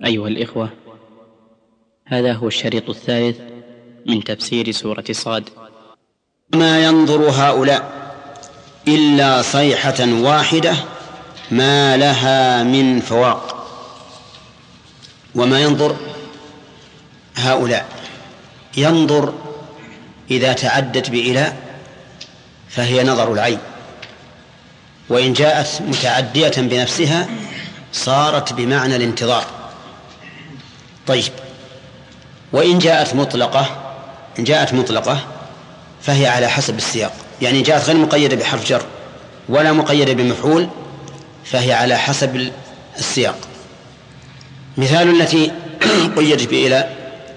أيها الإخوة، هذا هو الشريط الثالث من تفسير سورة صاد. ما ينظر هؤلاء إلا صيحة واحدة ما لها من فواق. وما ينظر هؤلاء، ينظر إذا تعدت بإلى فهي نظر العين، وإن جاءت متعدية بنفسها صارت بمعنى الانتظار. طيب، وإن جاءت مطلقة فهي على حسب السياق، يعني جاءت غير مقيدة بحرف جر ولا مقيدة بمفعول فهي على حسب السياق. مثال التي قيدت بإلى،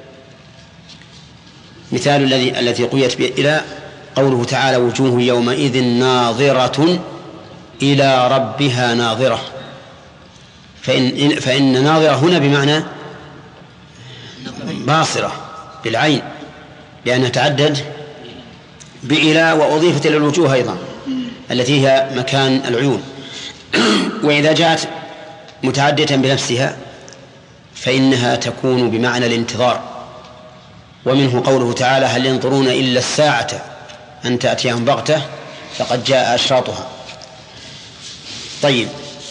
مثال التي قيدت بإلى قوله تعالى: وجوه يومئذ ناظرة إلى ربها ناظرة. فإن ناظرة هنا بمعنى باصرة بالعين، لأنها تعدد بإلى وأضيفت إلى الوجوه أيضا التي هي مكان العيون. وإذا جاءت متعدية بنفسها فإنها تكون بمعنى الانتظار. ومنه قوله تعالى: هل ينظرون إلا الساعة أن تأتيهم بغتة فقد جاء أشراطها. طيب،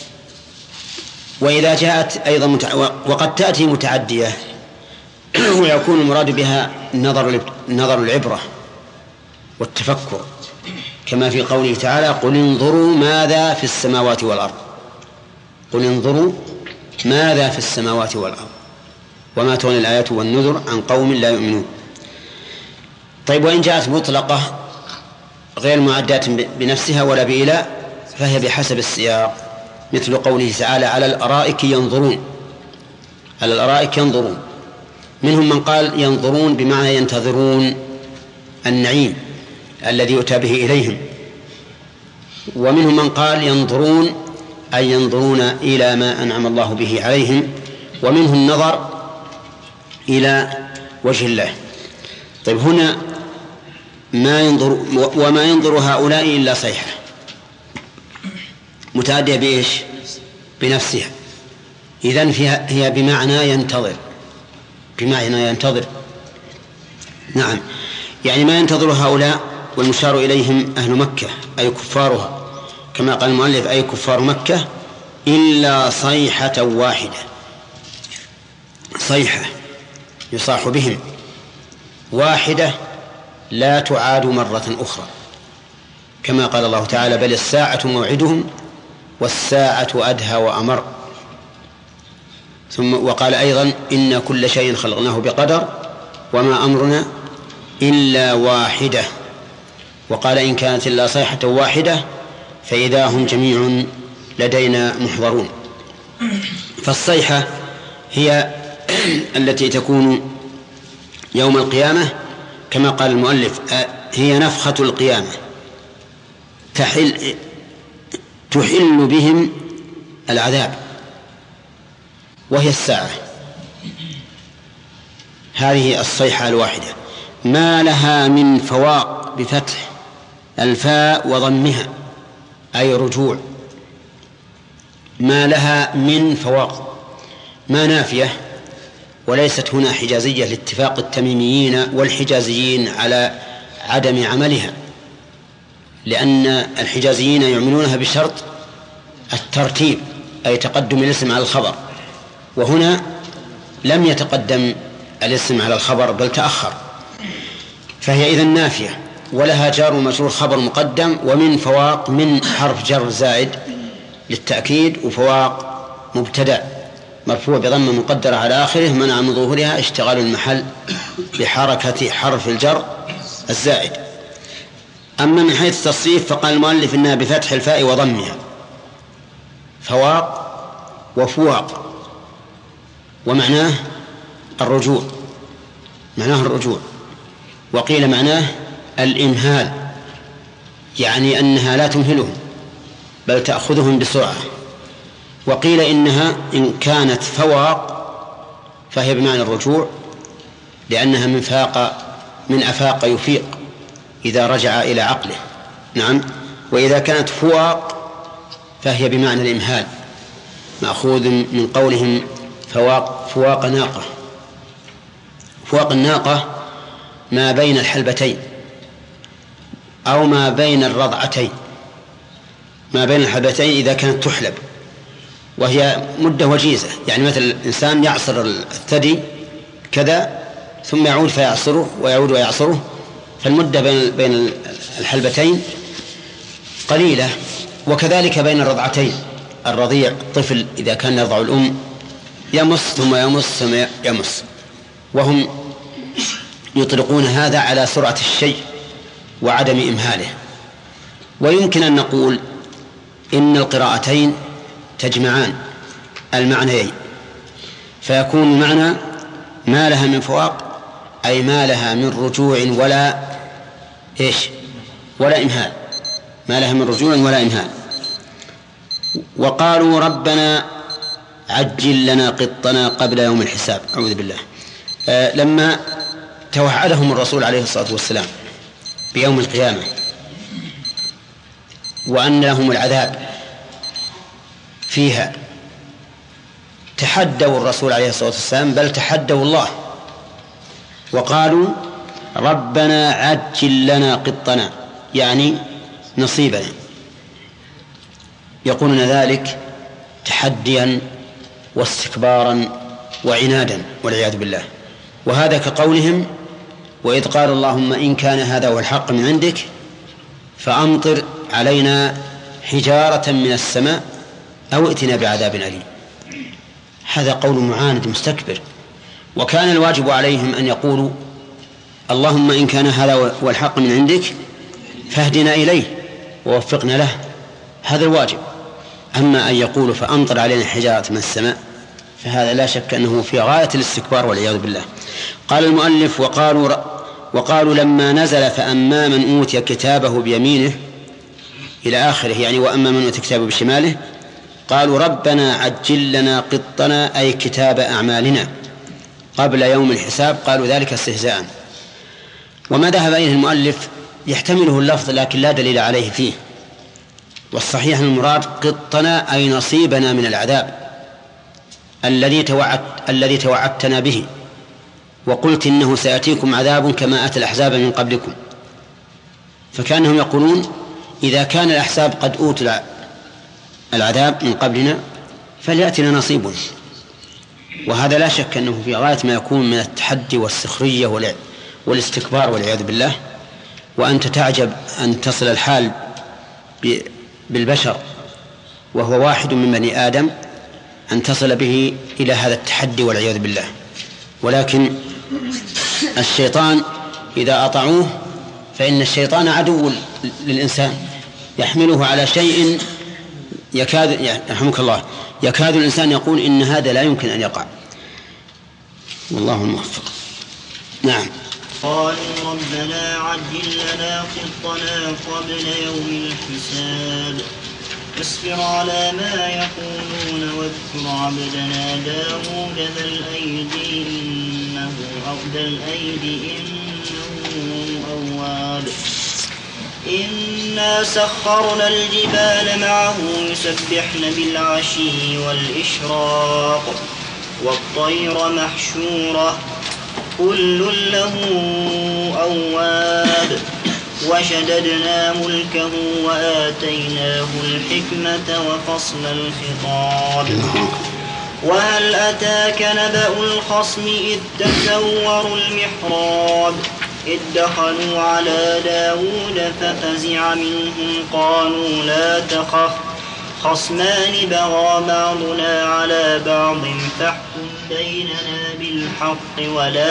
وإذا جاءت أيضا وقد تأتي متعدية ويكون المراد بها نظر العبرة والتفكر، كما في قوله تعالى: قل انظروا ماذا في السماوات والأرض. قل انظروا ماذا في السماوات والأرض وما تغني الآيات والنذر عن قوم لا يؤمنون. طيب، وإن جاءت مطلقة غير معداة بنفسها ولا بإلى فهي بحسب السياق، مثل قوله تعالى: على الأرائك ينظرون. على الأرائك ينظرون. منهم من قال ينظرون بمعنى ينتظرون النعيم الذي يؤتى به إليهم، ومنهم من قال ينظرون أي ينظرون إلى ما أنعم الله به عليهم، ومنهم النظر إلى وجه الله. طيب، هنا ما ينظر، وما ينظر هؤلاء إلا صيحة متعدية بإيش؟ بنفسها. إذن هي بمعنى ينتظر، بمعنى ينتظر. نعم، يعني ما ينتظر هؤلاء، والمشار إليهم أهل مكة أي كفارها، كما قال المؤلف: أي كفار مكة، إلا صيحة واحدة. صيحة يصاح بهم واحدة لا تعاد مرة أخرى، كما قال الله تعالى: بل الساعة موعدهم والساعة أدهى وأمر. ثم وقال أيضا: إن كل شيء خلقناه بقدر وما أمرنا إلا واحدة. وقال: إن كانت إلا صيحة واحدة فإذا هم جميع لدينا محضرون. فالصيحة هي التي تكون يوم القيامة، كما قال المؤلف: هي نفخة القيامة تحل بهم العذاب، وهي الساعة. هذه الصيحة الواحدة ما لها من فواق، بفتح الفاء وضمها أي رجوع. ما لها من فواق، ما نافية، وليست هنا حجازية لاتفاق التميميين والحجازيين على عدم عملها، لأن الحجازيين يعملونها بشرط الترتيب، أي تقدم الاسم على الخبر، وهنا لم يتقدم الاسم على الخبر بل تأخر، فهي إذن نافية، ولها جار ومجرور خبر مقدم، ومن فواق من حرف جر زائد للتأكيد، وفواق مبتدأ مرفوع بضمة مقدرة على آخره منع من ظهورها اشتغال المحل بحركة حرف الجر الزائد. أما من حيث التصريف فقال المؤلف إنها بفتح الفاء وضمها، فواق وفواق، ومعناه الرجوع، معناه الرجوع. وقيل معناه الإمهال، يعني أنها لا تمهلهم بل تأخذهم بسرعة. وقيل إنها إن كانت فواق فهي بمعنى الرجوع، لأنها من أفاق يفيق إذا رجع إلى عقله. نعم. وإذا كانت فواق فهي بمعنى الإمهال، مأخوذ من قولهم فواق ناقة. فواق الناقة ما بين الحلبتين أو ما بين الرضعتين. ما بين الحلبتين إذا كانت تحلب، وهي مدة وجيزة، يعني مثل الإنسان يعصر الثدي كذا ثم يعود فيعصره ويعود ويعصره، فالمدة بين الحلبتين قليلة. وكذلك بين الرضعتين، الرضيع الطفل إذا كان يرضع الأم يمص ثم يمص ثم يمص، وهم يطلقون هذا على سرعة الشيء وعدم إمهاله. ويمكن أن نقول إن القراءتين تجمعان المعنيين، فيكون المعنى ما لها من فواق، أي ما لها من رجوع ولا إمهال، ما لها من رجوع ولا إمهال. وقالوا ربنا عجل لنا قطنا قبل يوم الحساب. أعوذ بالله. لما توعدهم الرسول عليه الصلاة والسلام بيوم القيامة وأن لهم العذاب فيها، تحدوا الرسول عليه الصلاة والسلام، بل تحدوا الله وقالوا ربنا عجل لنا قطنا، يعني نصيبنا. يقولون ذلك تحديا واستكبارا وعنادا والعياذ بالله. وهذا كقولهم وإذ قال اللهم إن كان هذا هو الحق من عندك فأمطر علينا حجارة من السماء أو ائتنا بعذاب أليم. هذا قول معاند مستكبر. وكان الواجب عليهم أن يقولوا اللهم إن كان هذا هو الحق من عندك فاهدنا إليه ووفقنا له، هذا الواجب. أما أن يقولوا فأمطر علينا حجارة من السماء فهذا لا شك أنه في غاية الاستكبار والعياذ بالله. قال المؤلف وقالوا لما نزل فأما من أوتي كتابه بيمينه إلى آخره، يعني وأما من أوتي كتابه بشماله، قالوا ربنا عجل لنا قطنا أي كتاب أعمالنا قبل يوم الحساب. قالوا ذلك استهزاء. وما ذهب إليه المؤلف يحتمله اللفظ لكن لا دليل عليه فيه، والصحيح المراد قطنا أي نصيبنا من العذاب الذي توعدتنا به، وقلت إنه سيأتيكم عذاب كما أتى الأحزاب من قبلكم. فكانهم يقولون إذا كان الأحزاب قد أوتوا العذاب من قبلنا فليأتنا نصيبنا. وهذا لا شك أنه في غاية ما يكون من التحدي والسخرية والاستكبار والعياذ بالله. وأنت تعجب أن تصل الحال بالبشر وهو واحد من بني آدم أن تصل به إلى هذا التحدي والعياذ بالله. ولكن الشيطان إذا أطاعوه فإن الشيطان عدو للإنسان، يحمله على شيء يكاد الإنسان يقول إن هذا لا يمكن أن يقع. والله الموفق. نعم. قالوا ربنا عجل لنا قطنا قبل يوم الحساب اصبر على ما يقولون واذكر عبدنا داود ذا الأيدي إنه أواب. إنا سخرنا الجبال معه يسبحن بالعشي والإشراق والطير محشورة كل له أواب. وشددنا ملكه وآتيناه الحكمة وفصل الخطاب. وهل أتاك نبأ الخصم إذ تسوروا المحراب إذ دخلوا على داود ففزع منهم قالوا لا تخف خصمان بغى بعضنا على بعض فاحكم بيننا بالحق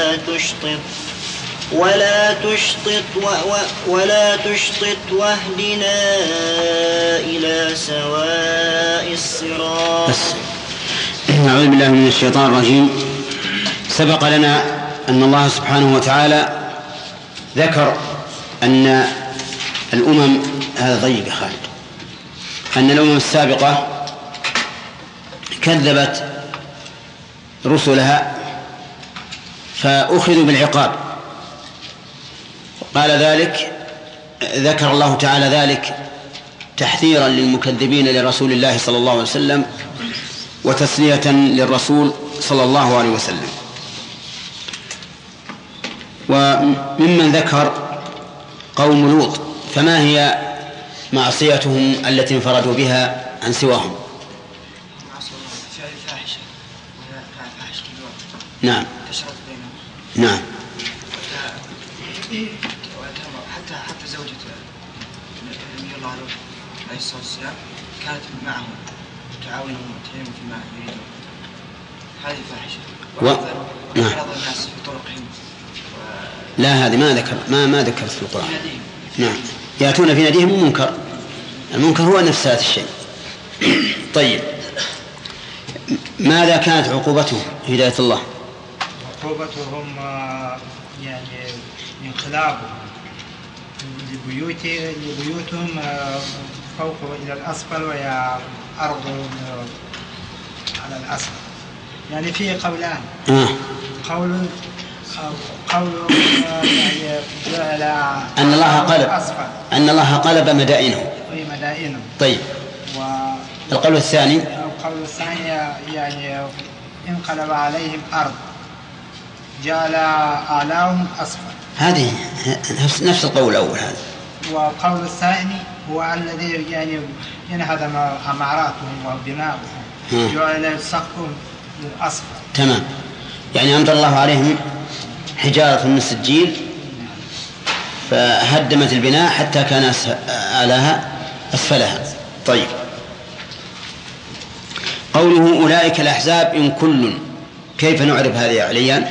ولا تشطط واهدنا إلى سواء الصراط. أعوذ بالله من الشيطان الرجيم. سبق لنا أن الله سبحانه وتعالى ذكر أن الأمم هذا ضيق خالد أن الأمم السابقة كذبت رسلها فأخذوا بالعقاب. قال ذلك ذكر الله تعالى ذلك تحذيرا للمكذبين لرسول الله صلى الله عليه وسلم وتسلية للرسول صلى الله عليه وسلم. وممن ذكر قوم لوط، فما هي معصيتهم التي انفردوا بها عن سواهم؟ نعم نعم. حتى زوجة النبي الله عليه الصلاة والسلام كانت معهم تعاونهم وتعينهم فيما يريدون، هذه فاحشة. وعرض الناس في طرقهم. لا، هذه ما ذكرت في القرآن. نعم، يأتون في ناديهم المنكر. المنكر هو نفس هذا الشيء. طيب، ماذا كانت عقوبتهم هداية الله؟ عقوبتهم يعني انقلابهم لبيوتهم فوق إلى الأسفل، ويا أرض على الأسفل. يعني فيه قولان. قول يعني جعل أن الله قلب مدائنهم. طيب، القول الثاني يعني انقلب عليهم أرض جعل أعلاهم أسفل. هذه نفس القول الأول هذا. وقول الثاني هو الذي يعني ينهدم عماراتهم وبناؤهم جعل سقفهم أسفل. تمام، يعني أمطر الله عليهم حجارة من السجيل فهدمت البناء حتى كان أعلاها أسفلها. طيب، قوله أولئك الأحزاب إن كل، كيف نعرف هذا يا عليان؟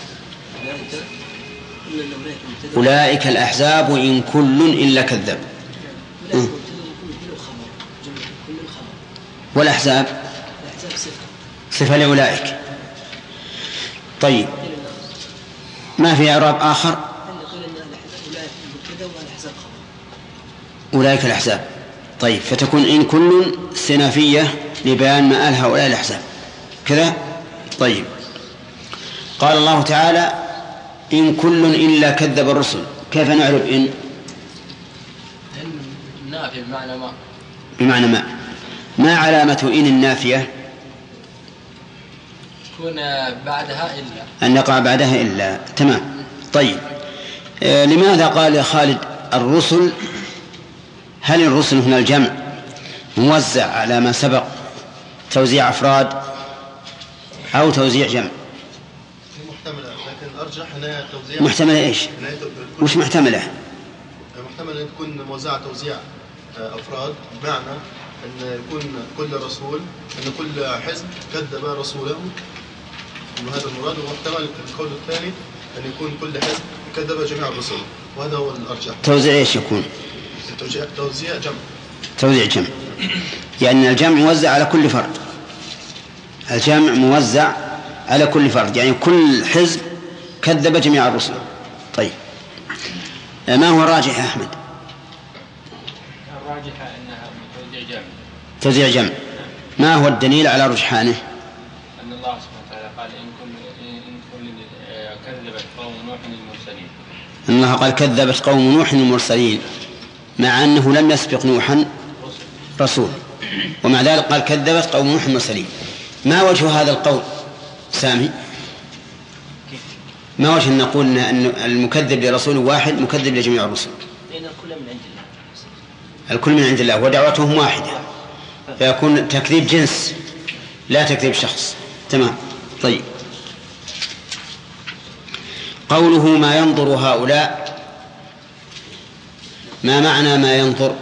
أولئك الأحزاب إن كل إلا كذب. والأحزاب صفة لأولئك. طيب، ما في إعراب آخر؟ أولئك الأحزاب. طيب، فتكون إن كل استئنافية لبيان مآل هؤلاء الأحزاب كذا. طيب، قال الله تعالى إن كل إلا كذب الرسل، كيف نعرف إن؟ نافية بمعنى ما علامة إن النافية؟ تكون بعدها إلا، أن يقع بعدها إلا. تمام. طيب، لماذا قال خالد الرسل؟ هل الرسل هنا الجمع موزع على ما سبق توزيع أفراد أو توزيع جمع؟ محتملة، لكن أرجح أنها توزيع. محتملة إيش؟ وش محتملة؟ محتملة أن تكون موزعة توزيع أفراد، بمعنى أن يكون كل رسول، أن كل حزب كذب رسوله، وهذا المراد. ومحتمل القول الثاني أن يكون كل حزب كذب جميع الرسل، وهذا هو الأرجح. توزيع إيش يكون؟ توزيع جمع. توزيع جمع، يعني الجمع موزع على كل فرد. الجمع موزع على كل فرد، يعني كل حزب كذب جميع الرسل. طيب، ما هو الراجح يا أحمد؟ الراجح أنها توزيع جمع. توزيع جمع. ما هو الدليل على رجحانه؟ أن الله سبحانه وتعالى قال إن كل كذبت قوم نوح المرسلين. أن الله قال كذبت قوم نوح المرسلين، مع أنه لم يسبق نوحا رسول، ومع ذلك قال كذبت قوم نوح المرسلين. ما وجه هذا القول سامي؟ ما وجه أن نقول أن المكذب لرسول واحد مكذب لجميع الرسل؟ لأن الكل من عند الله. الكل من عند الله ودعوتهم واحدة، فيكون تكذيب جنس لا تكذيب شخص. تمام. طيب، قوله ما ينظر هؤلاء، ما معنى ما ينظر؟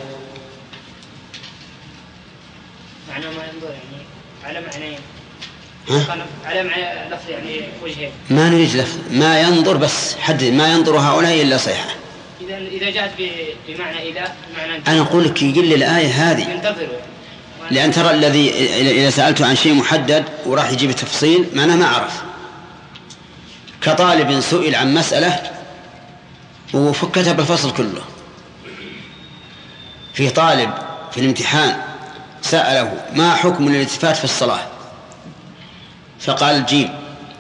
معنى ما ينظر يعني على معنيين. على معنى لفظ يعني وجهين. ما نريد لفظ، ما ينظر بس حدد. ما ينظر هؤلاء إلا صيحة. إذا جاءت بمعنى إذا معنى أنا أقول لك يقل لي الآية هذه، ينتظروا. لأن ترى الذي إذا سألته عن شيء محدد وراح يجيب التفصيل معناه ما أعرف. كطالب سئل عن مسألة وفكتها بالفصل كله. في طالب في الامتحان سأله ما حكم الالتفات في الصلاة، فقال جيم: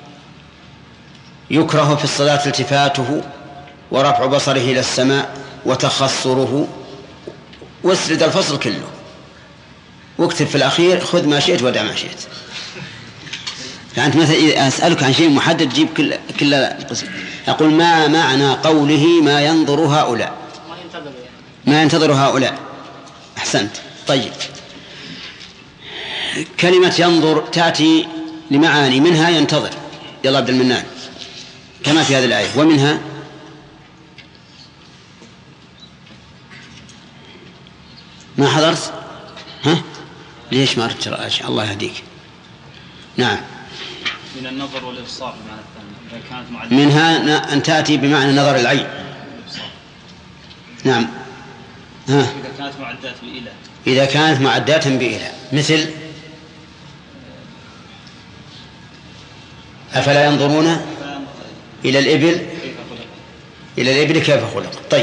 يكره في الصلاة التفاته ورفع بصره إلى السماء وتخصره، واسرد الفصل كله واكتب في الأخير خذ ما شئت ودع ما شئت. فأنت مثلا إذا أسألك عن شيء محدد جيب كل قسم. أقول ما معنى قوله ما ينظر هؤلاء؟ ما ينتظر هؤلاء. أحسنت. طيب، كلمة ينظر تأتي لمعاني، منها ينتظر، يلا عبد المنان، كما في هذه الآية، ومنها ما حضرت؟ ها؟ ليش ما أردت؟ الله يهديك. نعم. من النظر والإبصار بمعنى الثاني، إذا كانت معدة منها أن تأتي بمعنى نظر العين. نعم. ها؟ إذا كانت معدات بإله. إذا كانت معدات بإله، مثل أفلا ينظرون إلى الإبل كيف خلق. طيب،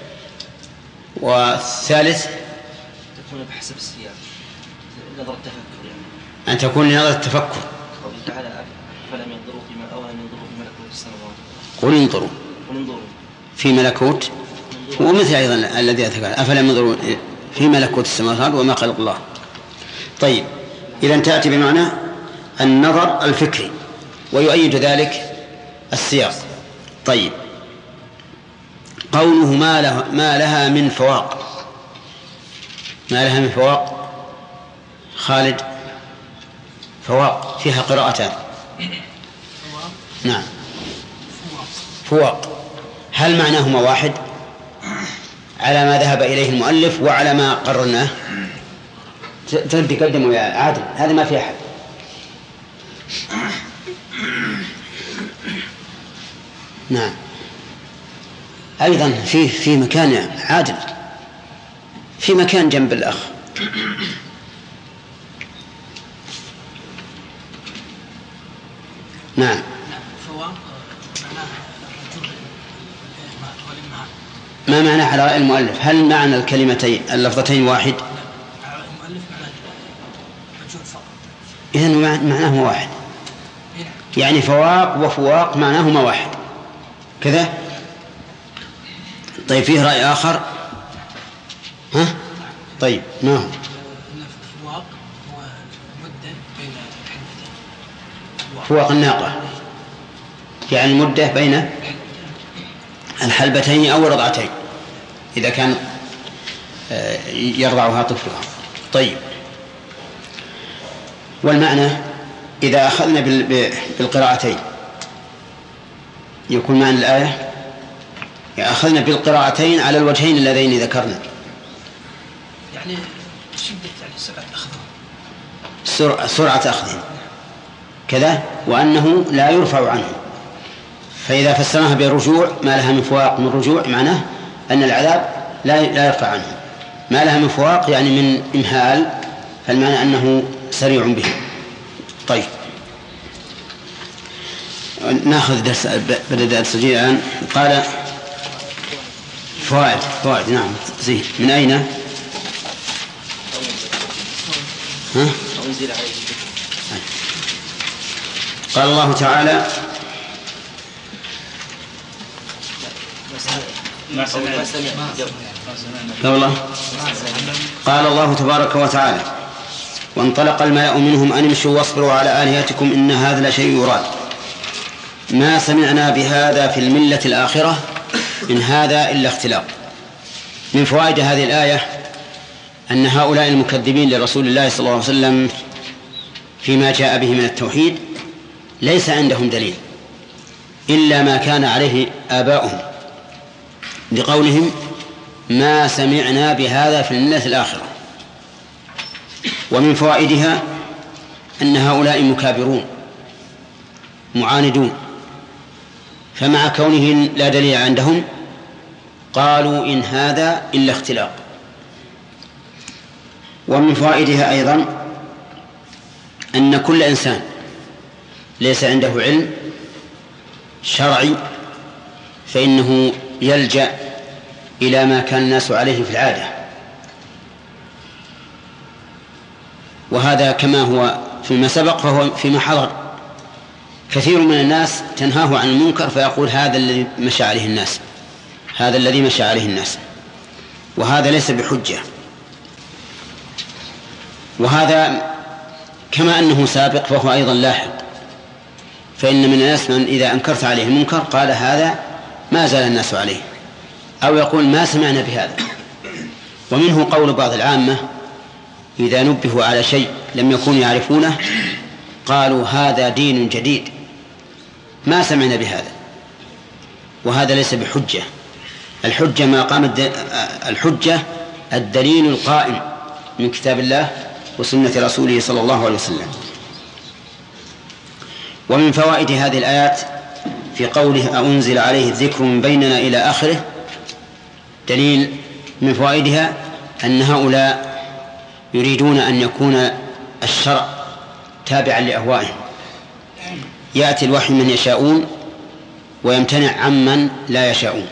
والثالث تكون بحسب السياق، نظر التفكر يعني. أن تكون لنظر التفكر. قوله تعالى فلم ينظروا فيما أولم ينظروا في ملكوت السماوات. قل انظروا في ملكوت، ومثل أيضا الذي أتكلم أفلم ينظروا في ملكوت السماوات وما خلق الله. طيب، إذا تأتي بمعنى النظر الفكري، ويؤيد ذلك السياق. طيب، قوله ما لها من فواق. ما لها من فواق. خالد، فواق فيها قراءتان. نعم، فواق، هل معناهما واحد على ما ذهب إليه المؤلف وعلى ما قررناه؟ تقدموا يا عادل، هذا ما في أحد. نعم، أيضا في مكان عادل، في مكان جنب الأخ. نعم. ما معنى على رأي المؤلف؟ هل معنى الكلمتين اللفظتين واحد؟ إذن معناهما واحد، يعني فواق وفواق معناهما واحد كذا. طيب، فيه رأي آخر؟ ها؟ طيب، ما هو؟ فواق الناقة، يعني المدة بين الحلبتين أو الرضعتين إذا كان يرضعها طفلها. طيب، والمعنى إذا أخذنا بالقراءتين يكون معنى الآية أخذنا بالقراءتين على الوجهين اللذين ذكرنا، يعني شدة سرعة أخذهم كذا، وأنه لا يرفع عنه. فإذا فسرناها بالرجوع ما لها من فواق من رجوع، معناه أن العذاب لا يرفع عنه. ما لها من فواق يعني من إمهال، فالمعنى أنه سريع به. طيب، نأخذ درس بدأ درس جديد الآن. قال فوائد. نعم، زين. من أين؟ ها؟ قال الله تعالى قال الله تبارك وتعالى وانطلق الملأ منهم أن امشوا واصبروا على آلهتكم إن هذا لشيء يراد ما سمعنا بهذا في الملة الآخرة إن هذا إلا اختلاق. من فوائد هذه الآية أن هؤلاء المكذبين لرسول الله صلى الله عليه وسلم فيما جاء به من التوحيد ليس عندهم دليل إلا ما كان عليه آباؤهم بقولهم ما سمعنا بهذا في الملة الآخرة. ومن فوائدها أن هؤلاء مكابرون معاندون، فمع كونهم لا دليل عندهم قالوا إن هذا إلا اختلاق. ومن فوائدها أيضا أن كل إنسان ليس عنده علم شرعي فإنه يلجأ إلى ما كان الناس عليه في العادة، وهذا كما هو فيما سبق فهو فيما حضر. كثير من الناس تنهاه عن المنكر فيقول هذا الذي مشى عليه الناس، هذا الذي مشى عليه الناس، وهذا ليس بحجة. وهذا كما أنه سابق فهو أيضا لاحق، فإن من الناس من إذا أنكرت عليه المنكر قال هذا ما زال الناس عليه، أو يقول ما سمعنا بهذا. ومنه قول بعض العامة إذا نبهوا على شيء لم يكونوا يعرفونه قالوا هذا دين جديد ما سمعنا بهذا، وهذا ليس بحجة. الحجة ما قام الحجة الدليل القائم من كتاب الله وسنة رسوله صلى الله عليه وسلم. ومن فوائد هذه الآيات في قوله أنزل عليه الذكر من بيننا إلى آخره دليل من فوائدها أن هؤلاء يريدون أن يكون الشرع تابعا لأهوائهم، يأتي الوحي من يشاءون ويمتنع عمن لا يشاءون،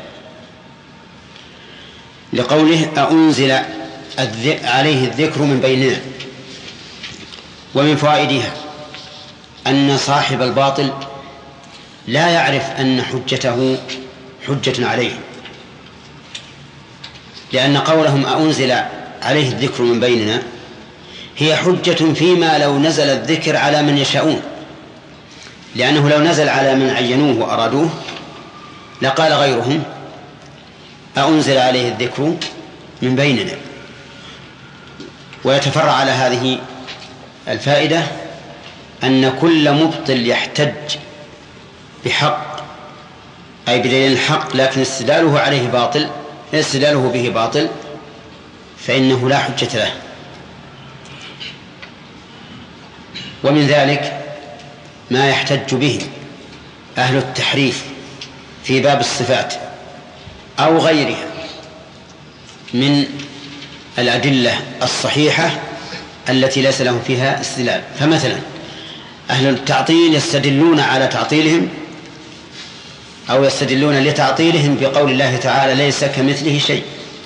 لقوله أنزل عليه الذكر من بيننا. ومن فوائدها أن صاحب الباطل لا يعرف أن حجته حجة عليه، لأن قولهم أنزل عليه الذكر من بيننا هي حجة فيما لو نزل الذكر على من يشاءون، لأنه لو نزل على من عينوه وأرادوه لقال غيرهم أنزل عليه الذكر من بيننا. ويتفرع على هذه الفائدة أن كل مبطل يحتج بحق أي بدليل الحق لكن استدلاله عليه باطل، استدلاله به باطل، فإنه لا حجة له. ومن ذلك ما يحتج به أهل التحريف في باب الصفات أو غيرها من الأدلة الصحيحة التي ليس لهم فيها استدلال. فمثلا أهل التعطيل يستدلون على تعطيلهم أو يستدلون لتعطيلهم بقول الله تعالى ليس كمثله شيء.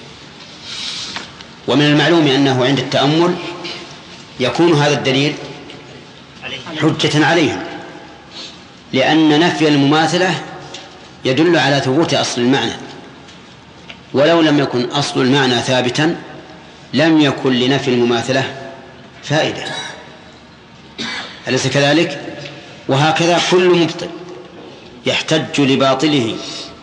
ومن المعلوم أنه عند التأمل يكون هذا الدليل حجة عليهم، لأن نفي المماثلة يدل على ثبوت أصل المعنى، ولو لم يكن أصل المعنى ثابتا لم يكن لنفي المماثلة فائدة، أليس كذلك؟ وهكذا كل مبطل يحتج لباطله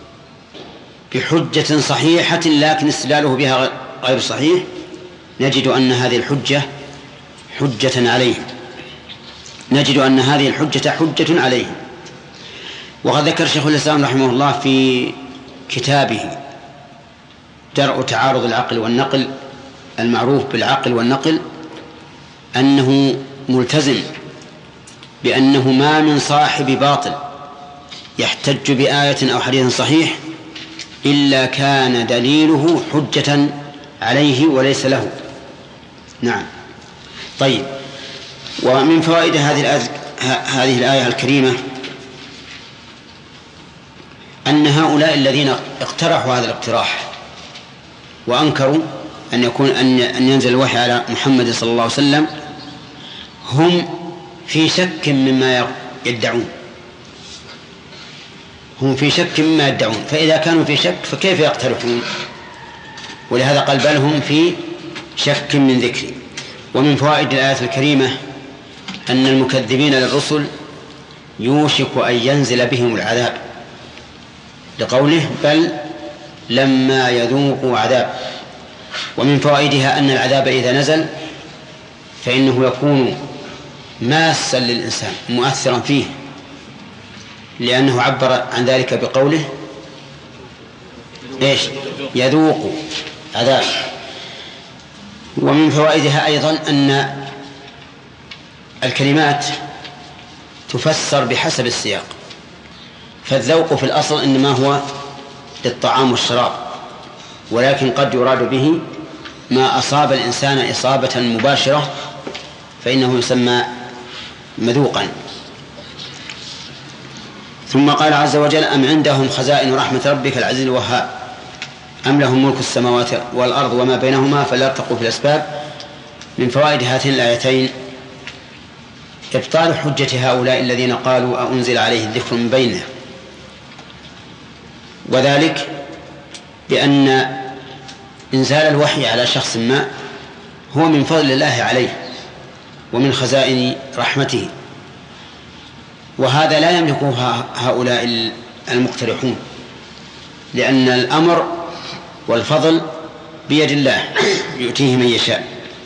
بحجة صحيحة لكن استدلاله بها غير صحيح نجد أن هذه الحجة حجة عليهم، نجد أن هذه الحجة حجة عليهم. وقد ذكر شيخ الإسلام رحمه الله في كتابه درء تعارض العقل والنقل المعروف بالعقل والنقل أنه ملتزم بأنه ما من صاحب باطل يحتج بآية أو حديث صحيح إلا كان دليله حجة عليه وليس له. نعم. طيب، ومن فوائد هذه الآية الكريمة أن هؤلاء الذين اقترحوا هذا الاقتراح وأنكروا أن ينزل الوحي على محمد صلى الله عليه وسلم هم في شك مما يدعون، هم في شك مما يدعون، فإذا كانوا في شك فكيف يقترحون؟ ولهذا قال بل هم في شك من ذكري. ومن فوائد الآية الكريمة أن المكذبين للرسل يوشك أن ينزل بهم العذاب، لقوله بل لما يذوقوا عذاب. ومن فوائدها أن العذاب إذا نزل فإنه يكون ماسا للإنسان مؤثرا فيه، لأنه عبر عن ذلك بقوله إيش؟ يذوق عذاب. ومن فوائدها أيضا أن الكلمات تفسر بحسب السياق، فالذوق في الأصل إنما هو للطعام والشراب، ولكن قد يراد به ما أصاب الإنسان إصابة مباشرة فإنه يسمى مذوقا. ثم قال عز وجل أم عندهم خزائن رحمة ربك العزيز الوهاب أم لهم ملك السماوات والأرض وما بينهما فليرتقوا في الأسباب. من فوائد هاتين الآيتين إبطال حجة هؤلاء الذين قالوا أنزل عليه الذكر من بيننا، وذلك بأن إنزال الوحي على شخص ما هو من فضل الله عليه ومن خزائن رحمته، وهذا لا يملكه هؤلاء المقترحون، لأن الأمر والفضل بيد الله يؤتيه من يشاء.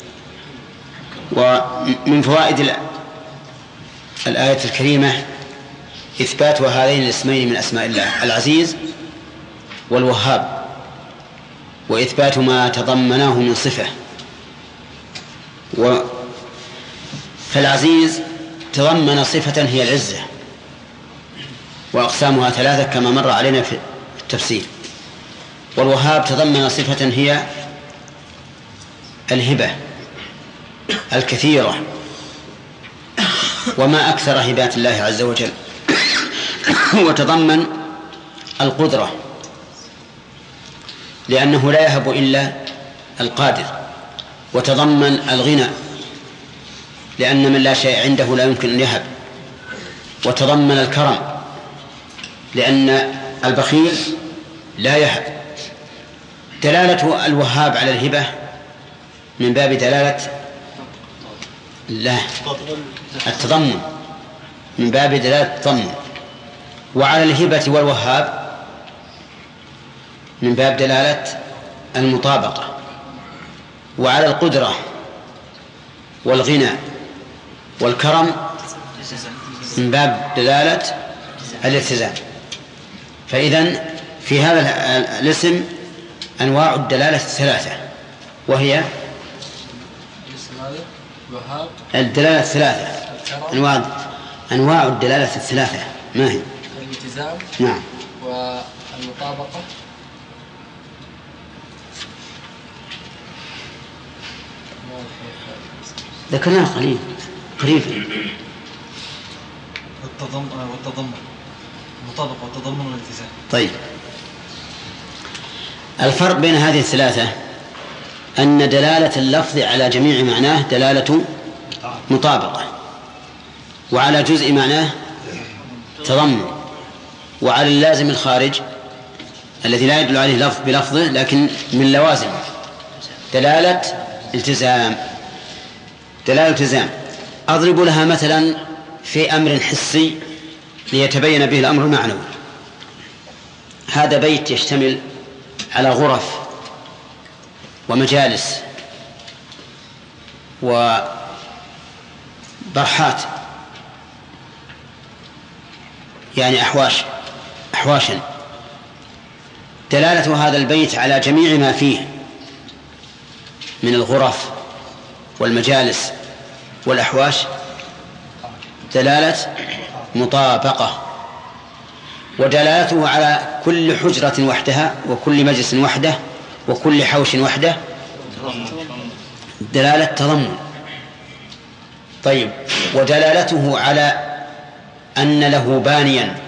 ومن فوائد الآية الكريمة إثبات هذين الاسمين من أسماء الله، العزيز والوهاب، وإثبات ما تضمناه من صفة. فالعزيز تضمن صفة هي العزة، وأقسامها 3 كما مر علينا في التفسير. والوهاب تضمن صفة هي الهبة الكثيرة، وما أكثر هبات الله عز وجل. وتضمن القدرة، لأنه لا يهب إلا القادر. وتضمن الغنى، لأن من لا شيء عنده لا يمكن أن يهب. وتضمن الكرم، لأن البخيل لا يهب. دلالة الوهاب على الهبة من باب دلالة الله التضمن، من باب دلالة التضمن. وعلى الهبة والوهاب من باب دلالة المطابقة. وعلى القدرة والغنى والكرم من باب دلالة الالتزام. فإذن في هذا الاسم أنواع الدلالة 3، وهي الدلالة 3 أنواع الدلالة 3. ما هي؟ الالتزام. نعم. والمطابقة. ذكرناه قريبا. والتضمن المطابقة والتضمن والالتزام. طيب، الفرق بين هذه الثلاثة أن دلالة اللفظ على جميع معناه دلالة مطابقة، وعلى جزء معناه تضمن، وعلى اللازم الخارج الذي لا يدل عليه لفظ بلفظه لكن من لوازم دلالة التزام. أضرب لها مثلا في أمر حسي ليتبين به الأمر المعنوي. هذا بيت يشتمل على غرف ومجالس وبرحات، يعني أحواشا. دلالة هذا البيت على جميع ما فيه من الغرف والمجالس والأحواش دلالة مطابقة. ودلالته على كل حجرة وحدها وكل مجلس وحده وكل حوش وحده دلالة تضمن. طيب، ودلالته على أن له بانيا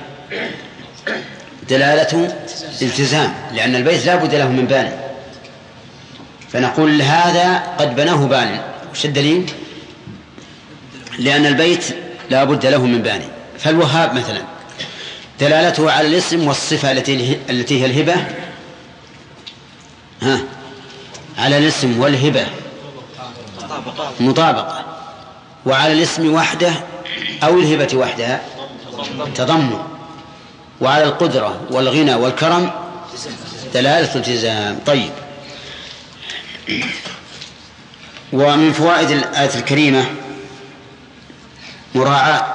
دلالة التزام، لأن البيت لا بد له من باني، فنقول هذا قد بناه باني. وش الدليل؟ لأن البيت لا بد له من باني. فالوهاب مثلا دلالته على الاسم والصفة التي هي الهبة، على الاسم والهبة مطابقة، وعلى الاسم وحده أو الهبة وحدها تضمن، وعلى القدرة والغنى والكرم دلالة التزام. طيب، ومن فوائد الآية الكريمة مراعاة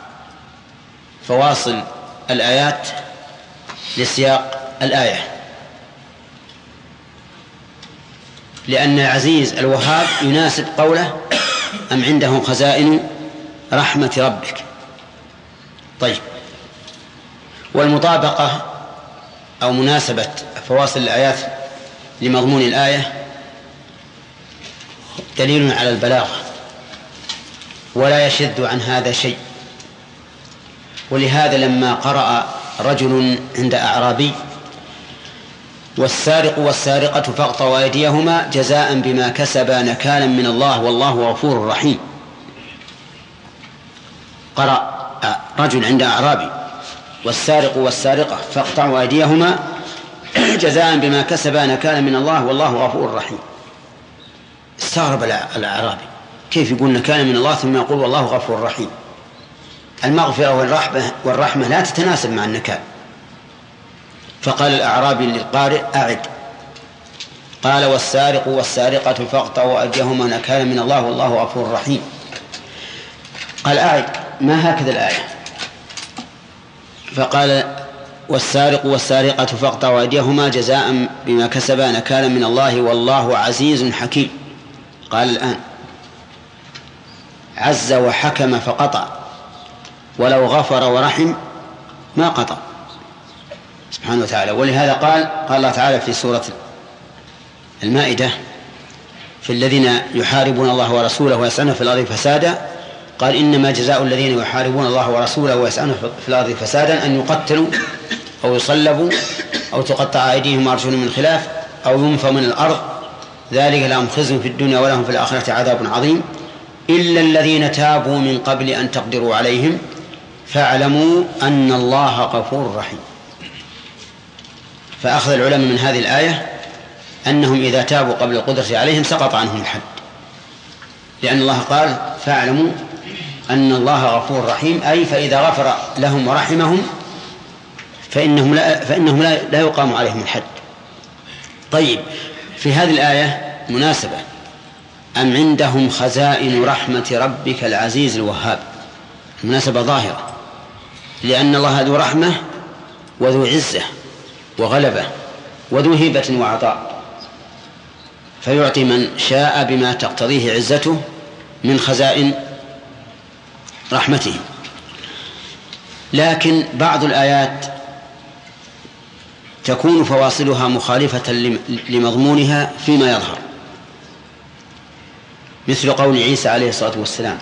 فواصل الآيات لسياق الآية، لأن العزيز الوهاب يناسب قوله أم عندهم خزائن رحمة ربك. طيب، والمطابقة أو مناسبة فواصل الآيات لمضمون الآية دليل على البلاغة، ولا يشذ عن هذا شيء. ولهذا لما قرأ رجل عند أعرابي والسارق والسارقة فاقطعوا أيديهما جزاء بما كسبا نكالا من الله والله غفور رحيم، قرأ رجل عند أعرابي والسارق والسارقة فاقطعوا أيديهما جزاء بما كسبا نكالا من الله والله غفور رحيم. استغرب الأعرابي، كيف يقول نكالا من الله ثم يقول والله غفور رحيم؟ المغفرة والرحمة لا تتناسب مع النكال. فقال الأعرابي للقارئ أعد، قال والسارق والسارقة فاقطعوا أيديهما نكالا من الله والله غفور رحيم. قال أعد، ما هكذا الآية؟ فقال والسارق والسارقة فاقطعوا أيديهما جزاء بما كسبا نكالا من الله والله عزيز حكيم. قال الآن عز وحكم فقطع، ولو غفر ورحم ما قطع سبحانه وتعالى. ولهذا قال الله تعالى في سورة المائدة في الذين يحاربون الله ورسوله ويسعون في الأرض فسادا، قال إنما جزاء الذين يحاربون الله ورسوله ويسعون في الأرض فسادا أن يقتلوا أو يصلبوا أو تقطع أيديهم وأرجلهم من خلاف أو ينفوا من الأرض، ذلك لهم خزي في الدنيا ولهم في الآخرة عذاب عظيم، إلا الذين تابوا من قبل أن تقدروا عليهم فاعلموا أن الله غفور رحيم. فأخذ العلماء من هذه الآية أنهم إذا تابوا قبل القدرة عليهم سقط عنهم الحد، لأن الله قال فاعلموا أن الله غفور رحيم، أي فإذا غفر لهم ورحمهم فإنهم لا يقام عليهم الحد. طيب، في هذه الآية مناسبة: أم عندهم خزائن رحمة ربك العزيز الوهاب. مناسبة ظاهرة، لأن الله ذو رحمة وذو عزة وغلبة وذو هبة وعطاء، فيعطي من شاء بما تقتضيه عزته من خزائن رحمته. لكن بعض الآيات تكون فواصلها مخالفة لمضمونها فيما يظهر، مثل قول عيسى عليه الصلاة والسلام: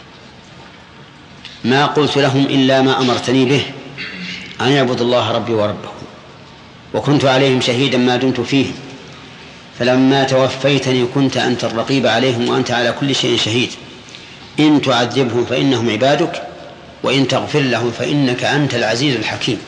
ما قلت لهم إلا ما أمرتني به أن يعبدوا الله ربي وربكم وكنت عليهم شهيدا ما دمت فيهم فلما توفيتني كنت أنت الرقيب عليهم وأنت على كل شيء شهيد إن تعذبهم فإنهم عبادك وإن تغفر لهم فإنك أنت العزيز الحكيم.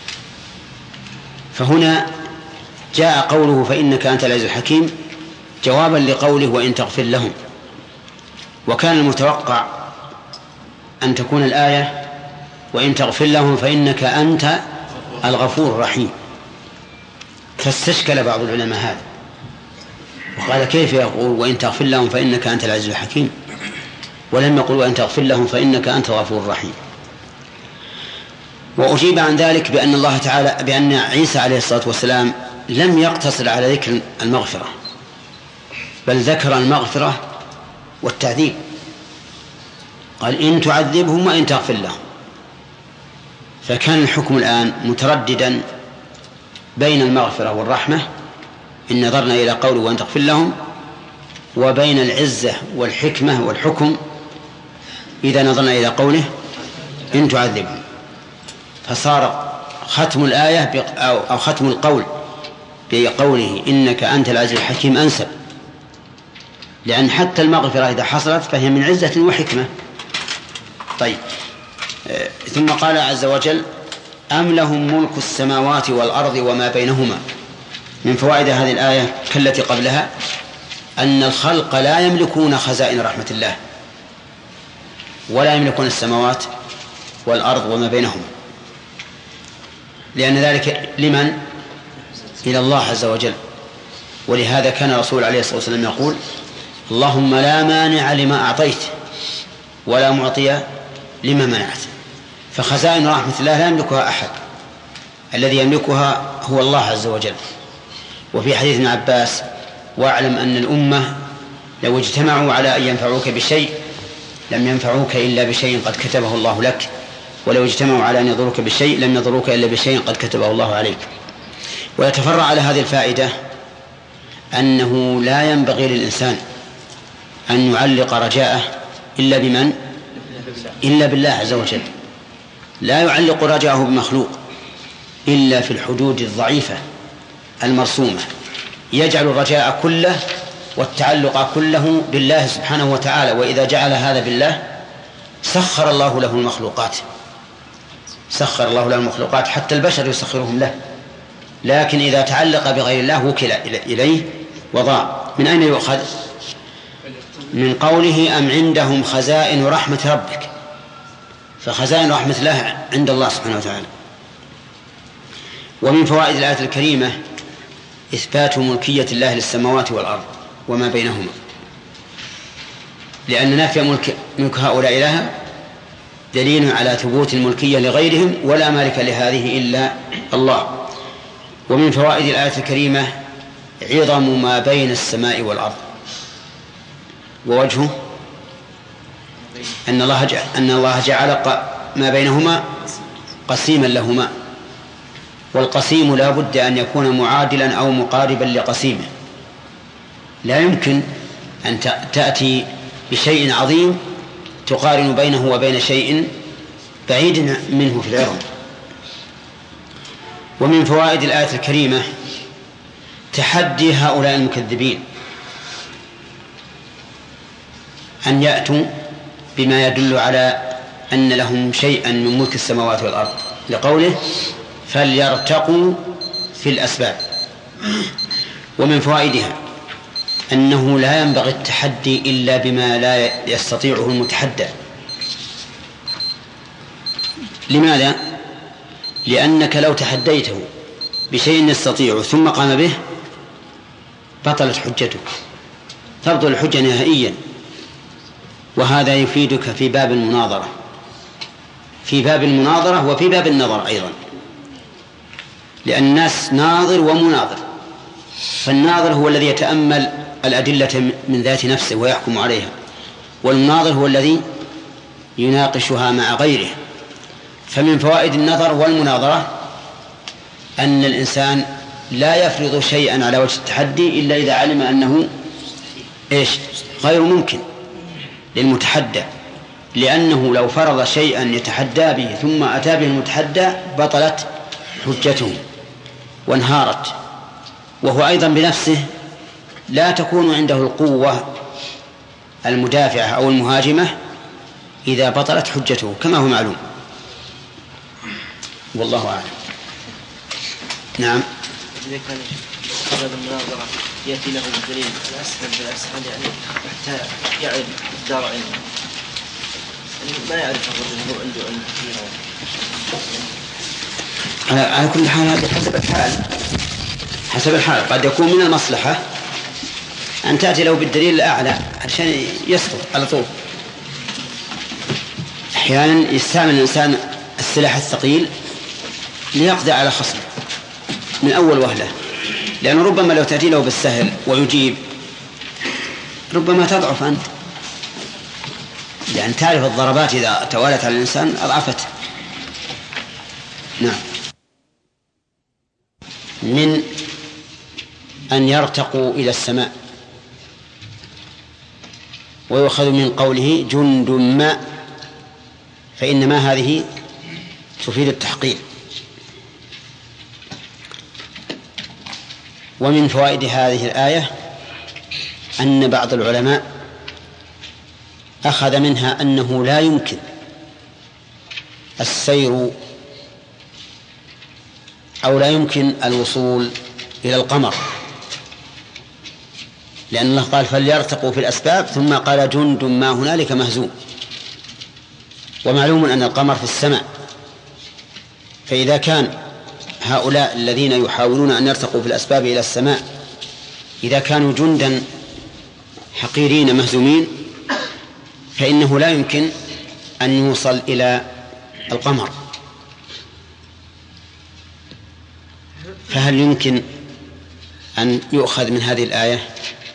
فهنا جاء قوله فإنك أنت العزيز الحكيم جوابا لقوله وإن تغفر لهم، وكان المتوقع أن تكون الآية وإن تغفر لهم فإنك أنت الغفور الرحيم، فاستشكل بعض العلماء هذا وقال كيف يقول وإن تغفر لهم فإنك أنت العزيز الحكيم ولم يقل وإن تغفر لهم فإنك أنت الغفور الرحيم. وأجيب عن ذلك بأن الله تعالى بأن عيسى عليه الصلاة والسلام لم يقتصر على ذكر المغفرة، بل ذكر المغفرة والتعذيب، قال إن تعذبهم وإن تغفر لهم. فكان الحكم الآن مترددا بين المغفرة والرحمة إن نظرنا إلى قوله وإن تغفر لهم، وبين العزة والحكمة والحكم إذا نظرنا إلى قوله إن تعذبهم. فصار ختم الآية أو ختم القول بقوله إنك أنت العزيز الحكيم أنسب، لأن حتى المغفرة إذا حصلت فهي من عزة وحكمة. طيب، ثم قال عز وجل أم لهم ملك السماوات والأرض وما بينهما. من فوائد هذه الآية كالتي قبلها أن الخلق لا يملكون خزائن رحمة الله ولا يملكون السماوات والأرض وما بينهما، لأن ذلك لمن؟ إلى الله عز وجل. ولهذا كان الرسول عليه الصلاة والسلام يقول اللهم لا مانع لما أعطيت ولا معطي لما منعت. فخزائن رحمة الله لا يملكها أحد، الذي يملكها هو الله عز وجل. وفي حديث ابن عباس واعلم أن الأمة لو اجتمعوا على أن ينفعوك بشيء لم ينفعوك إلا بشيء قد كتبه الله لك، ولو اجتمعوا على أن يضروك بشيء لم يضروك إلا بشيء قد كتبه الله عليك. ويتفرع على هذه الفائدة أنه لا ينبغي للإنسان أن يعلق رجاءه إلا بمن؟ إلا بالله عز وجل. لا يعلق رجاءه بمخلوق إلا في الحدود الضعيفة المرسومة، يجعل الرجاء كله والتعلق كله بالله سبحانه وتعالى. وإذا جعل هذا بالله سخر الله له المخلوقات، سخر الله له المخلوقات حتى البشر يسخرهم له. لكن إذا تعلق بغير الله وكل إليه وضاع. من أين يؤخذ؟ من قوله أم عندهم خزائن رحمة ربك. فخزائن رحمة الله عند الله سبحانه وتعالى. ومن فوائد الآية الكريمة إثبات ملكية الله للسماوات والأرض وما بينهما، لأن نفي ملك هؤلاء لها دليل على ثبوت الملكية لغيرهم، ولا مالك لهذه إلا الله. ومن فوائد الآية الكريمة عظم ما بين السماء والأرض، ووجهه أن الله جعل ما بينهما قسيما لهما، والقسيم لا بد أن يكون معادلا أو مقاربا لقسيمه. لا يمكن أن تأتي بشيء عظيم تقارن بينه وبين شيء بعيد منه في العظم. ومن فوائد الآية الكريمة تحدي هؤلاء المكذبين أن يأتوا بما يدل على أن لهم شيئا من ملك السماوات والأرض، لقوله فليرتقوا في الأسباب. ومن فوائدها أنه لا ينبغي التحدي إلا بما لا يستطيعه المتحدى. لماذا؟ لأنك لو تحديته بشيء يستطيعه ثم قام به بطلت حجتك، تبطل الحجة نهائيا. وهذا يفيدك في باب المناظرة، وفي باب النظر أيضا، لأن الناس ناظر ومناظر. فالناظر هو الذي يتأمل الأدلة من ذات نفسه ويحكم عليها، والمناظر هو الذي يناقشها مع غيره. فمن فوائد النظر والمناظرة أن الإنسان لا يفرض شيئا على وجه التحدي إلا إذا علم أنه غير ممكن للمتحدى، لأنه لو فرض شيئا يتحدى به ثم أتى به المتحدى بطلت حجته وانهارت. وهو أيضا بنفسه لا تكون عنده القوة المدافعة أو المهاجمة إذا بطلت حجته كما هو معلوم، والله أعلم. نعم. إذا كان قبل المناظرة يأتي له بالدليل الأسهل يعني حتى يعرف الدار عنده، يعني ما يعرف الرجل عنده علم كثير. على كل حال هذا حسب الحال. قد يكون من المصلحة أن تأتي له بالدليل الأعلى عشان يسقط على طول. أحيانا يستعمل الإنسان السلاح الثقيل ليقضي على خصمه من أول وهلة، لأنه ربما لو تأتي له بالسهل ويجيب ربما تضعف أنت، لأن تعرف الضربات إذا توالت على الإنسان أضعفته. نعم. من أن يرتقوا إلى السماء، ويؤخذ من قوله جند ما، فإن ما هذه تفيد التحقيق. ومن فوائد هذه الآية أن بعض العلماء أخذ منها أنه لا يمكن السير أو لا يمكن الوصول إلى القمر، لأن الله قال فليرتقوا في الأسباب ثم قال جند ما هنالك مهزوم. ومعلوم أن القمر في السماء، فإذا كان هؤلاء الذين يحاولون أن يرتقوا في الأسباب إلى السماء إذا كانوا جندا حقيرين مهزومين فإنه لا يمكن أن يوصل إلى القمر. فهل يمكن أن يؤخذ من هذه الآية؟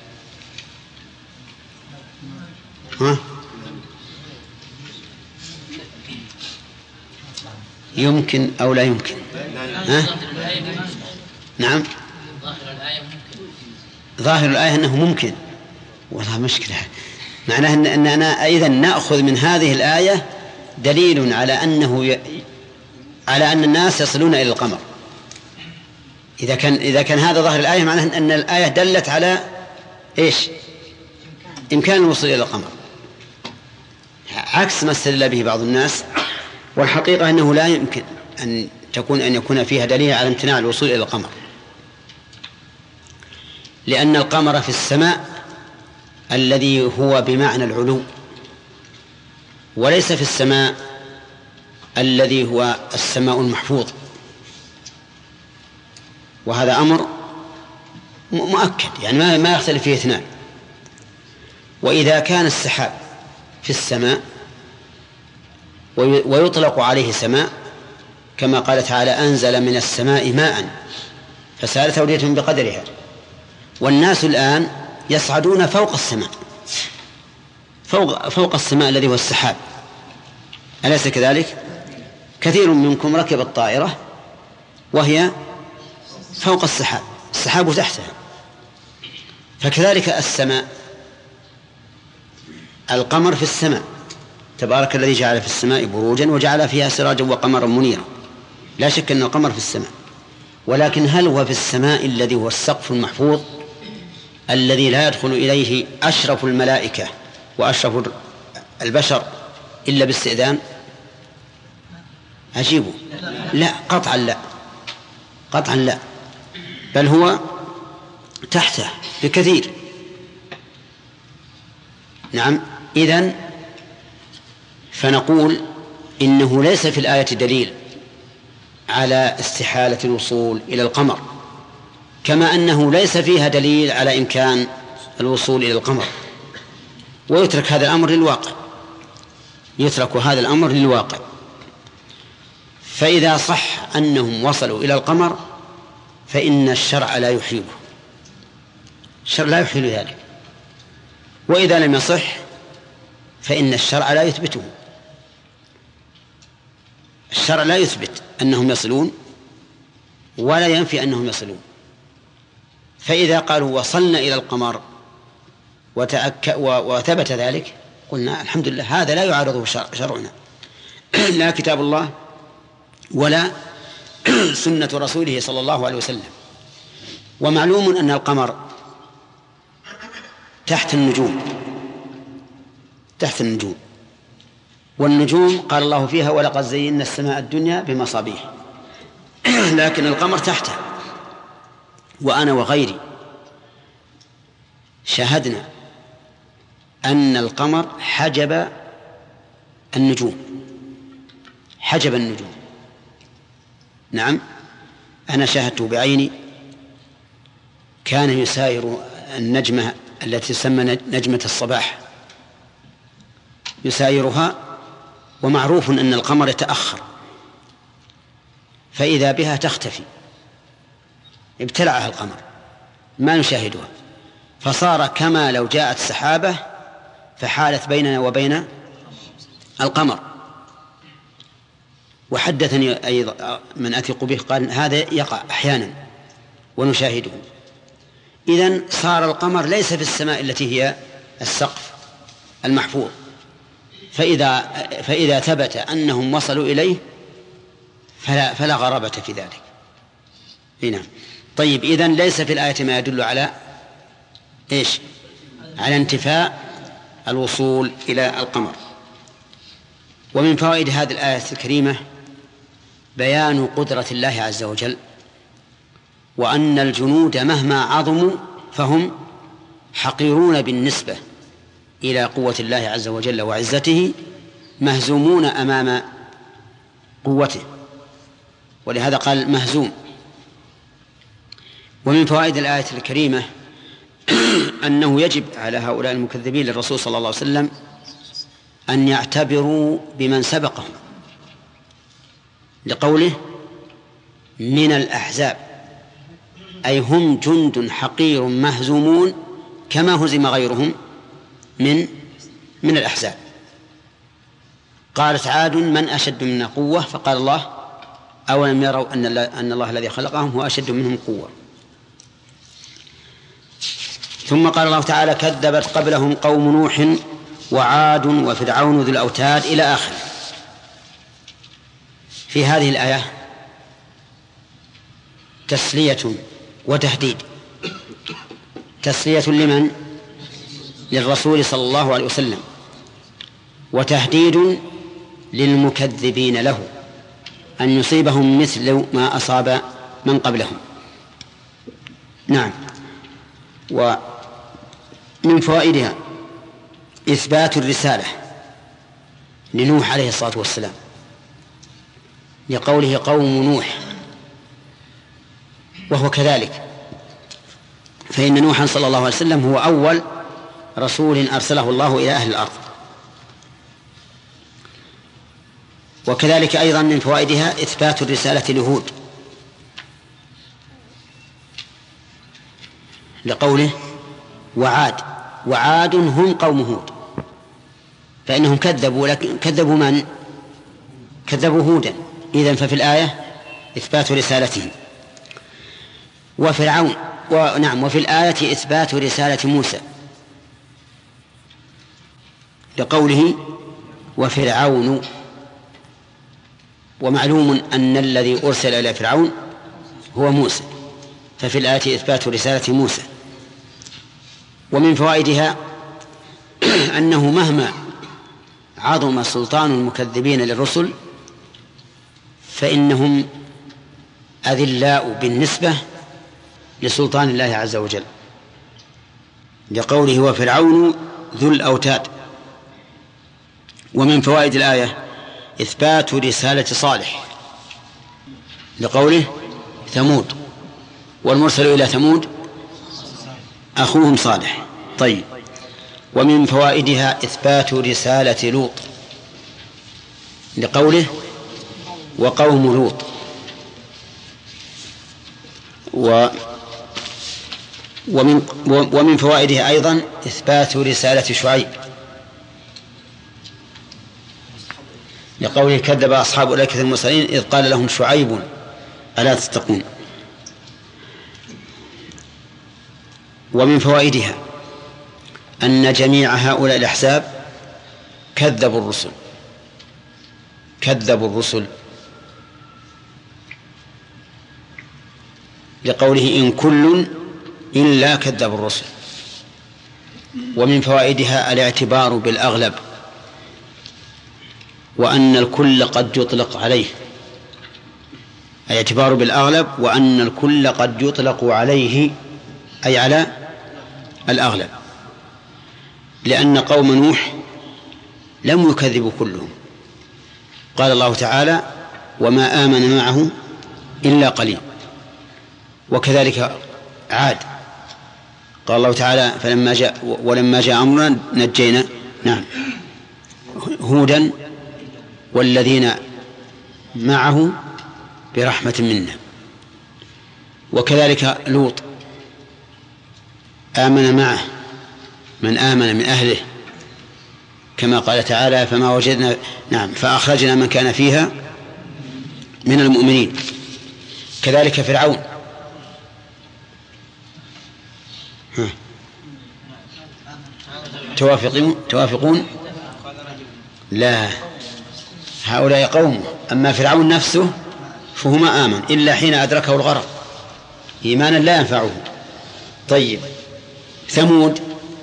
يمكن أو لا يمكن؟ نعم. ظاهر الآية أنه ممكن. والله مشكلة، معناه أننا أيضا نأخذ من هذه الآية دليل على على أن الناس يصلون إلى القمر. إذا كان هذا ظاهر الآية معناه أن الآية دلت على إمكان الوصول إلى القمر، عكس ما استدل به بعض الناس. والحقيقة أنه لا يمكن أن يكون فيها دليل على امتناع الوصول إلى القمر، لأن القمر في السماء الذي هو بمعنى العلو، وليس في السماء الذي هو السماء المحفوظ، وهذا أمر مؤكد يعني ما يختلف فيه اثنان. وإذا كان السحاب في السماء ويطلق عليه سماء كما قال تعالى أنزل من السماء ماء فسالت أودية بقدرها، والناس الآن يصعدون فوق السماء، فوق السماء الذي هو السحاب، أليس كذلك؟ كثير منكم ركب الطائرة وهي فوق السحاب، السحاب تحتها. فكذلك السماء، القمر في السماء، تبارك الذي جعل في السماء بروجا وجعل فيها سراجا وقمرا منيرا، لا شك أن القمر في السماء، ولكن هل هو في السماء الذي هو السقف المحفوظ الذي لا يدخل إليه أشرف الملائكة وأشرف البشر إلا باستئذان؟ عجيب، لا، قطعا لا، قطعا لا، بل هو تحته بكثير. نعم، إذن فنقول إنه ليس في الآية دليل على استحالة الوصول إلى القمر، كما أنه ليس فيها دليل على إمكان الوصول إلى القمر، ويترك هذا الأمر للواقع، يترك هذا الأمر للواقع. فإذا صح أنهم وصلوا إلى القمر فإن الشرع لا يحيله، الشرع لا يحيل ذلك، وإذا لم يصح فإن الشرع لا يثبته، الشرع لا يثبت أنهم يصلون ولا ينفي أنهم يصلون. فإذا قالوا وصلنا إلى القمر وثبت ذلك قلنا الحمد لله، هذا لا يعارضه شرعنا، لا كتاب الله ولا سنة رسوله صلى الله عليه وسلم. ومعلوم أن القمر تحت النجوم، تحت النجوم، والنجوم قال الله فيها ولقد زينا السماء الدنيا بمصابيح، لكن القمر تحته. وأنا وغيري شاهدنا أن القمر حجب النجوم، حجب النجوم. نعم، أنا شاهدته بعيني، كان يساير النجمة التي تسمى نجمة الصباح، يسايرها، ومعروف أن القمر يتأخر، فإذا بها تختفي، ابتلعها القمر ما نشاهدها، فصار كما لو جاءت سحابة فحالت بيننا وبين القمر. وحدثني أيضا من أثق به قال هذا يقع أحيانا ونشاهده. إذن صار القمر ليس في السماء التي هي السقف المحفوظ، فإذا ثبت أنهم وصلوا إليه فلا غرابة في ذلك. هنا طيب، إذن ليس في الآية ما يدل على إيش؟ على انتفاء الوصول إلى القمر. ومن فوائد هذه الآية الكريمة بيان قدرة الله عز وجل، وأن الجنود مهما عظموا فهم حقيرون بالنسبة إلى قوة الله عز وجل وعزته، مهزومون أمام قوته، ولهذا قال مهزوم. ومن فوائد الآية الكريمة أنه يجب على هؤلاء المكذبين للرسول صلى الله عليه وسلم أن يعتبروا بمن سبقهم، لقوله من الأحزاب، أي هم جند حقير مهزومون كما هزم غيرهم من الأحزاب. قالت عاد من أشد منا قوة، فقال الله أولم يروا أن الله الذي خلقهم هو أشد منهم قوة. ثم قال الله تعالى كذبت قبلهم قوم نوح وعاد وفرعون ذو الأوتاد إلى آخر. في هذه الآية تسلية وتهديد. تسلية لمن؟ للرسول صلى الله عليه وسلم، وتهديد للمكذبين له أن يصيبهم مثل ما أصاب من قبلهم. نعم. ومن فوائدها إثبات الرسالة لنوح عليه الصلاة والسلام، لقوله قوم نوح، وهو كذلك، فإن نوحا صلى الله عليه وسلم هو أول رسول أرسله الله إلى أهل الأرض. وكذلك أيضا من فوائدها إثبات الرسالة لهود، لقوله وعاد هم قوم هود، فإنهم كذبوا، لكن كذبوا من؟ كذبوا هودا. إذن ففي الآية إثبات رسالته. وفرعون وفي الآية إثبات رسالة موسى، لقوله وفرعون، ومعلوم أن الذي أرسل إلى فرعون هو موسى، ففي الآية إثبات رسالة موسى. ومن فوائدها أنه مهما عظم سلطان المكذبين للرسل فإنهم أذلاء بالنسبة لسلطان الله عز وجل، لقوله وفرعون ذو الأوتاد. ومن فوائد الآية إثبات رسالة صالح، لقوله ثمود، والمرسل إلى ثمود أخوهم صالح. طيب. ومن فوائدها إثبات رسالة لوط، لقوله وقوم لوط. ومن فوائدها أيضا إثبات رسالة شعيب، لقوله كذب أصحاب الأيكة المرسلين إذ قال لهم شعيب ألا تتقون. ومن فوائدها أن جميع هؤلاء الأحزاب كذبوا الرسل، لقوله إن كل إلا كذب الرسل. ومن فوائدها الاعتبار بالأغلب، وأن الكل قد يطلق عليه، الاعتبار بالأغلب وأن الكل قد يطلق عليه، أي على الأغلب، لأن قوم نوح لم يكذبوا كلهم، قال الله تعالى وما آمن معه إلا قليل. وكذلك عاد، قال الله تعالى ولما جاء أمرنا نجينا هودا والذين معه برحمة منا. وكذلك لوط آمن معه من آمن من أهله، كما قال تعالى فما وجدنا فأخرجنا من كان فيها من المؤمنين. كذلك فرعون، توافقون؟ لا، هؤلاء قوم. أما فرعون نفسه فهو ما آمن إلا حين أدركه الغرق، إيمانا لا ينفعه. طيب. ثمود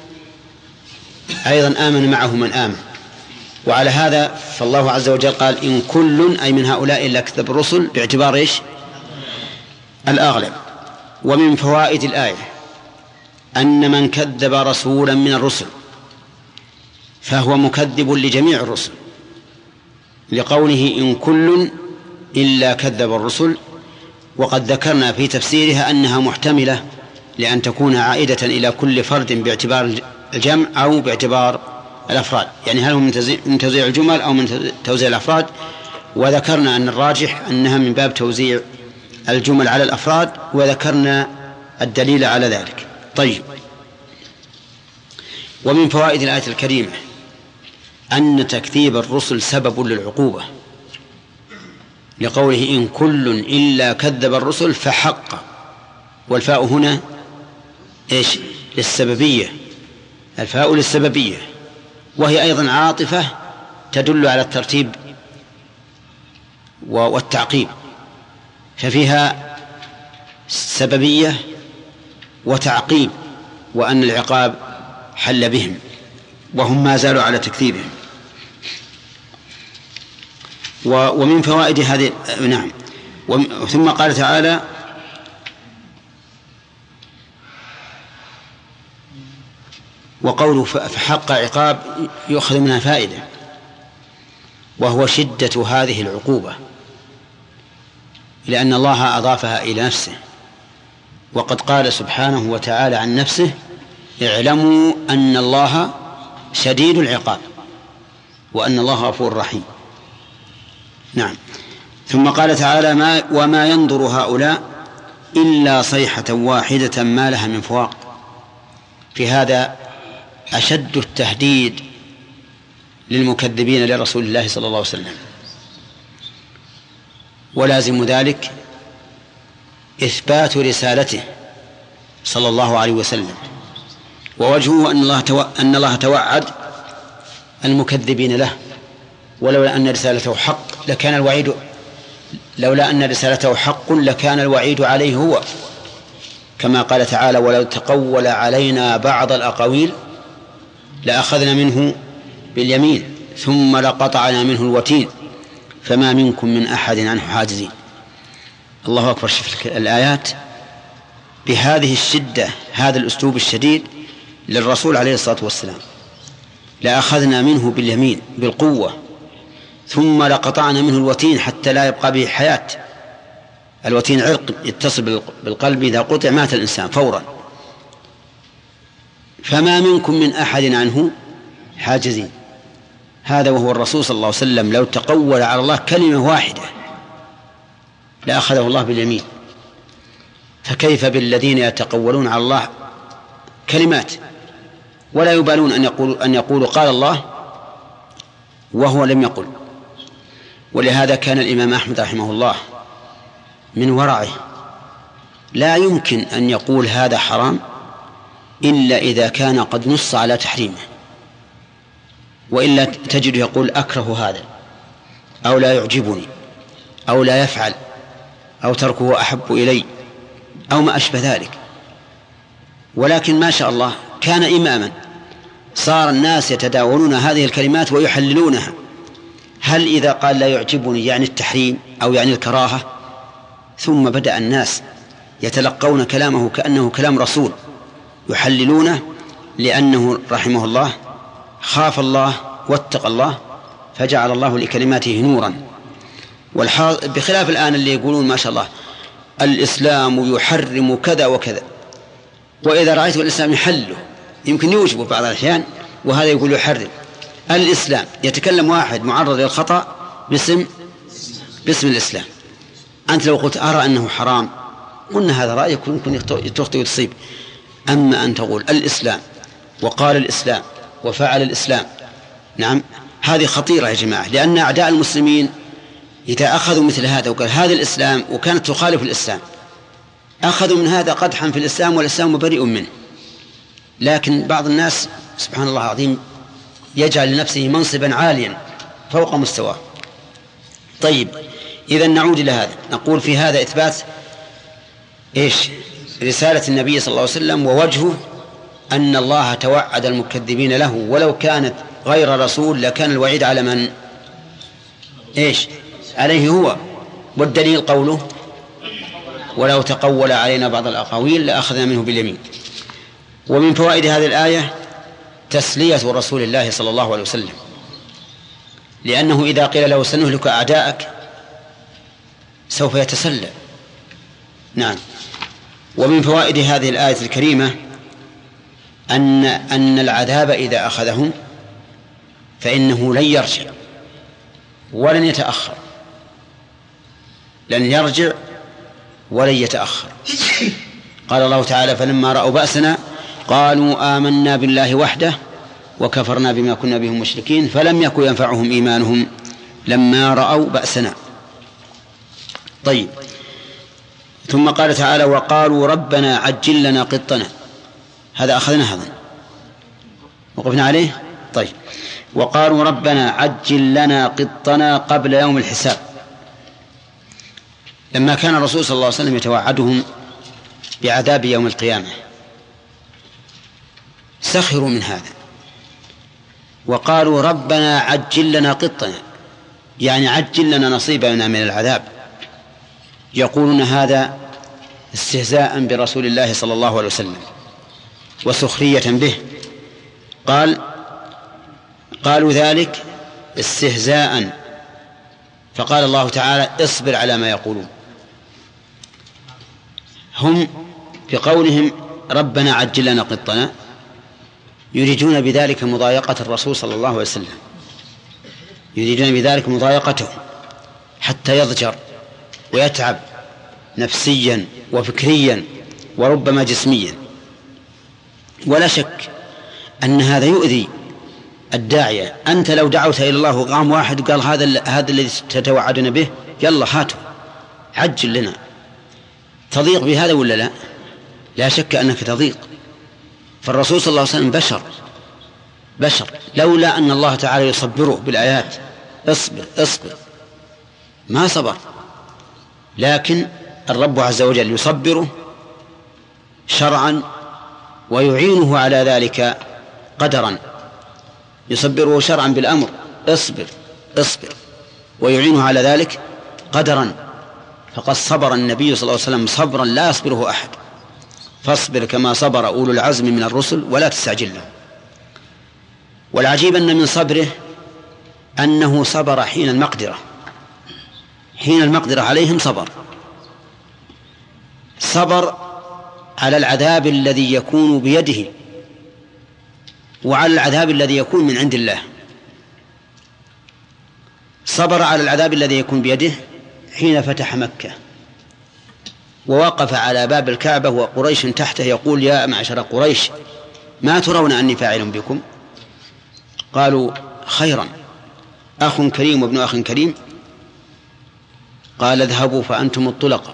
أيضا آمن معه من آمن. وعلى هذا فالله عز وجل قال إن كل، أي من هؤلاء إلا كذب الرسل، باعتبار إيش؟ الأغلب. ومن فوائد الآية أن من كذب رسولا من الرسل فهو مكذب لجميع الرسل، لقوله إن كل إلا كذب الرسل. وقد ذكرنا في تفسيرها أنها محتملة لأن تكون عائدة إلى كل فرد باعتبار الجمع أو باعتبار الأفراد، يعني هل هو من توزيع الجمل أو من توزيع الأفراد. وذكرنا أن الراجح أنها من باب توزيع الجمل على الأفراد، وذكرنا الدليل على ذلك. طيب. ومن فوائد الآية الكريمة أن تكذيب الرسل سبب للعقوبة، لقوله إن كل إلا كذب الرسل فحق، والفاء هنا إيش؟ للسببية، الفاء للسببية، وهي أيضا عاطفة تدل على الترتيب والتعقيب، ففيها سببية وتعقيب، وأن العقاب حل بهم وهم ما زالوا على تكذيبهم. ومن فوائد هذه ثم قال تعالى وقوله فحق عقاب يؤخذ منها فائدة، وهو شدة هذه العقوبة لأن الله أضافها إلى نفسه، وقد قال سبحانه وتعالى عن نفسه: اعلموا أن الله شديد العقاب وأن الله غفور رحيم. نعم. ثم قال تعالى: وما ينظر هؤلاء إلا صيحة واحدة ما لها من فواق. في هذا أشد التهديد للمكذبين لرسول الله صلى الله عليه وسلم، ولازم ذلك إثبات رسالته صلى الله عليه وسلم، ووجهه أن الله توعد المكذبين له، ولولا أن رسالته حق لكان الوعيد عليه هو، كما قال تعالى: ولو تقول علينا بعض الأقاويل لأخذنا منه باليمين ثم لقطعنا منه الوتين فما منكم من أحد عنه حاجزين. الله أكبر. شوف الآيات بهذه الشدة، هذا الأسلوب الشديد للرسول عليه الصلاة والسلام: لأخذنا منه باليمين بالقوة ثم لقطعنا منه الوتين حتى لا يبقى به حياة. الوتين عرق يتصل بالقلب، إذا قطع مات الإنسان فورا. فما منكم من أحد عنه حاجزين. هذا وهو الرسول صلى الله عليه وسلم لو تقول على الله كلمة واحدة لأخذه الله باليمين، فكيف بالذين يتقولون على الله كلمات ولا يبالون أن يقولوا قال الله وهو لم يقل. ولهذا كان الإمام أحمد رحمه الله من ورعه لا يمكن أن يقول هذا حرام إلا إذا كان قد نص على تحريمه، وإلا تجد يقول أكره هذا أو لا يعجبني أو لا يفعل أو تركه أحب إلي أو ما أشبه ذلك. ولكن ما شاء الله كان إماما، صار الناس يتداولون هذه الكلمات ويحللونها. هل إذا قال لا يعجبني يعني التحريم أو يعني الكراهة؟ ثم بدأ الناس يتلقون كلامه كأنه كلام رسول، يحللونه، لأنه رحمه الله خاف الله واتقى الله فجعل الله لكلماته نورا. بخلاف الآن اللي يقولون ما شاء الله الإسلام يحرم كذا وكذا، وإذا رأيت الإسلام يحله يمكن يوجبه بعض الأحيان، وهذا يقول يحرم. الإسلام يتكلم واحد معرض للخطأ باسم الإسلام، أنت لو قلت أرى أنه حرام قلنا هذا رأيك يمكن تخطئ وتصيب. أما أن تقول الإسلام وقال الإسلام وفعل الإسلام، نعم هذه خطيرة يا جماعة، لأن أعداء المسلمين إذا أخذوا مثل هذا وقال هذا الإسلام وكانت تخالف الإسلام أخذوا من هذا قدحا في الإسلام والإسلام بريء منه. لكن بعض الناس سبحان الله العظيم يجعل لنفسه منصبا عاليا فوق مستواه. طيب، إذا نعود إلى هذا، نقول في هذا إثبات رسالة النبي صلى الله عليه وسلم، ووجهه أن الله توعد المكذبين له، ولو كانت غير رسول لكان الوعيد على من عليه هو. والدليل قوله: ولو تقول علينا بعض الأقاويل لأخذنا منه باليمين. ومن فوائد هذه الآية تسلية رسول الله صلى الله عليه وسلم، لأنه إذا قيل له سنهلك أعداءك سوف يتسلى. نعم. ومن فوائد هذه الآية الكريمة أن العذاب إذا أخذهم فإنه لن يرجع ولن يتأخر، لن يرجع ولن يتأخر. قال الله تعالى: فلما رأوا بأسنا قالوا آمنا بالله وحده وكفرنا بما كنا به مشركين فلم يكن ينفعهم إيمانهم لما رأوا بأسنا. طيب، ثم قال تعالى: وقالوا ربنا عجل لنا قطنا. هذا أخذنا هذا وقفنا عليه. طيب، وقالوا ربنا عجل لنا قطنا قبل يوم الحساب. لما كان الرسول صلى الله عليه وسلم يتوعدهم بعذاب يوم القيامة سخروا من هذا وقالوا ربنا عجل لنا قطنا، يعني عجل لنا نصيبنا من العذاب. يقولون هذا استهزاء برسول الله صلى الله عليه وسلم وسخرية به. قالوا ذلك استهزاء، فقال الله تعالى: اصبر على ما يقولون هم بقولهم ربنا عجل لنا قطنا يريدون بذلك مضايقة الرسول صلى الله عليه وسلم، يريدون بذلك مضايقته حتى يضجر ويتعب نفسيا وفكريا وربما جسميا. ولا شك أن هذا يؤذي الداعية. أنت لو دعوت إلى الله وقام واحد وقال هذا الذي تتوعدنا به يلا هاته عجل لنا، تضيق بهذا ولا لا؟ لا شك أنك تضيق. فالرسول صلى الله عليه وسلم بشر لولا أن الله تعالى يصبره بالآيات اصبر ما صبر، لكن الرب عز وجل يصبره شرعا ويعينه على ذلك قدرا، يصبره شرعا بالأمر اصبر ويعينه على ذلك قدرا. فقد صبر النبي صلى الله عليه وسلم صبرا لا يصبره أحد، فاصبر كما صبر أولو العزم من الرسل ولا تستعجل له. والعجيب أن من صبره أنه صبر حين المقدرة عليهم، صبر على العذاب الذي يكون بيده وعلى العذاب الذي يكون من عند الله. صبر على العذاب الذي يكون بيده حين فتح مكة ووقف على باب الكعبة وقريش تحته يقول يا معشر قريش ما ترون أني فاعل بكم؟ قالوا خيرا، أخ كريم وابن أخ كريم. قال اذهبوا فأنتم الطلقاء.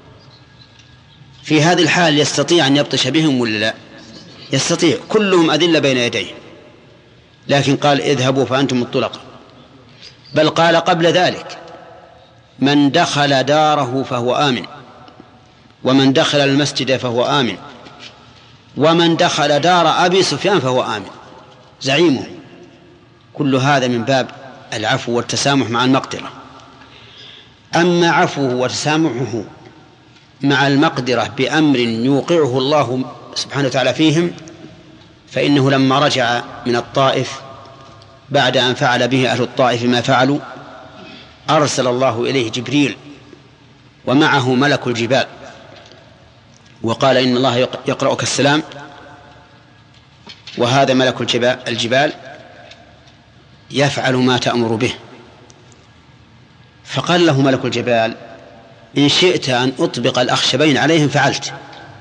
في هذه الحال يستطيع أن يبطش بهم ولا لا؟ يستطيع، كلهم أذلة بين يديه، لكن قال اذهبوا فأنتم الطلقاء. بل قال قبل ذلك من دخل داره فهو آمن، ومن دخل المسجد فهو آمن، ومن دخل دار أبي سفيان فهو آمن زعيمه. كل هذا من باب العفو والتسامح مع المقدرة. أما عفوه وتسامحه مع المقدرة بأمر يوقعه الله سبحانه وتعالى فيهم، فإنه لما رجع من الطائف بعد أن فعل به أهل الطائف ما فعلوا أرسل الله إليه جبريل ومعه ملك الجبال وقال إن الله يقرأك السلام، وهذا ملك الجبال يفعل ما تأمر به. فقال له ملك الجبال إن شئت أن أطبق الأخشبين عليهم فعلت،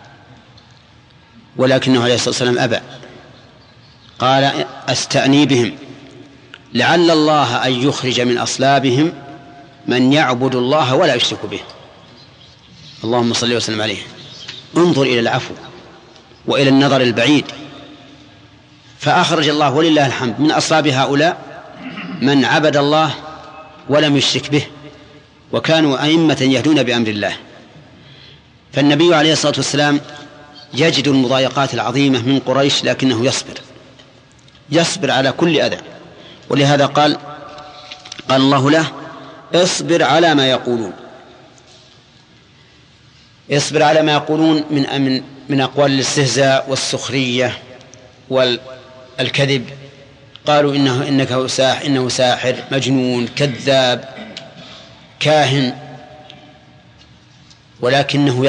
ولكنه عليه الصلاة والسلام أبى، قال أستأني بهم لعل الله أن يخرج من أصلابهم من يعبد الله ولا يشرك به. اللهم صل وسلم عليه. انظر إلى العفو وإلى النظر البعيد. فأخرج الله ولله الحمد من أصلاب هؤلاء من عبد الله ولم يشرك به، وكانوا أئمة يهدون بأمر الله. فالنبي عليه الصلاة والسلام يجد المضايقات العظيمة من قريش، لكنه يصبر على كل أذى. ولهذا قال الله له اصبر على ما يقولون. اصبر على ما يقولون من أقوال الاستهزاء والسخرية والكذب. قالوا إنه ساحر مجنون كذاب كاهن، ولكنه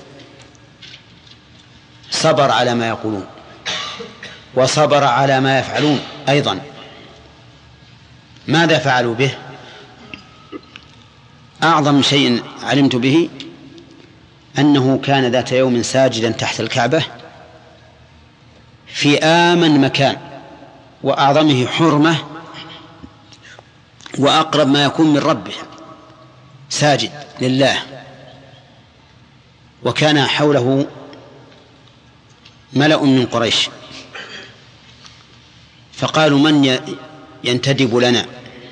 صبر على ما يقولون وصبر على ما يفعلون أيضا. ماذا فعلوا به؟ أعظم شيء علمت به أنه كان ذات يوم ساجدا تحت الكعبة في آمن مكان وأعظمه حرمة وأقرب ما يكون من ربه، ساجد لله، وكان حوله ملأ من قريش، فقالوا من ينتدب لنا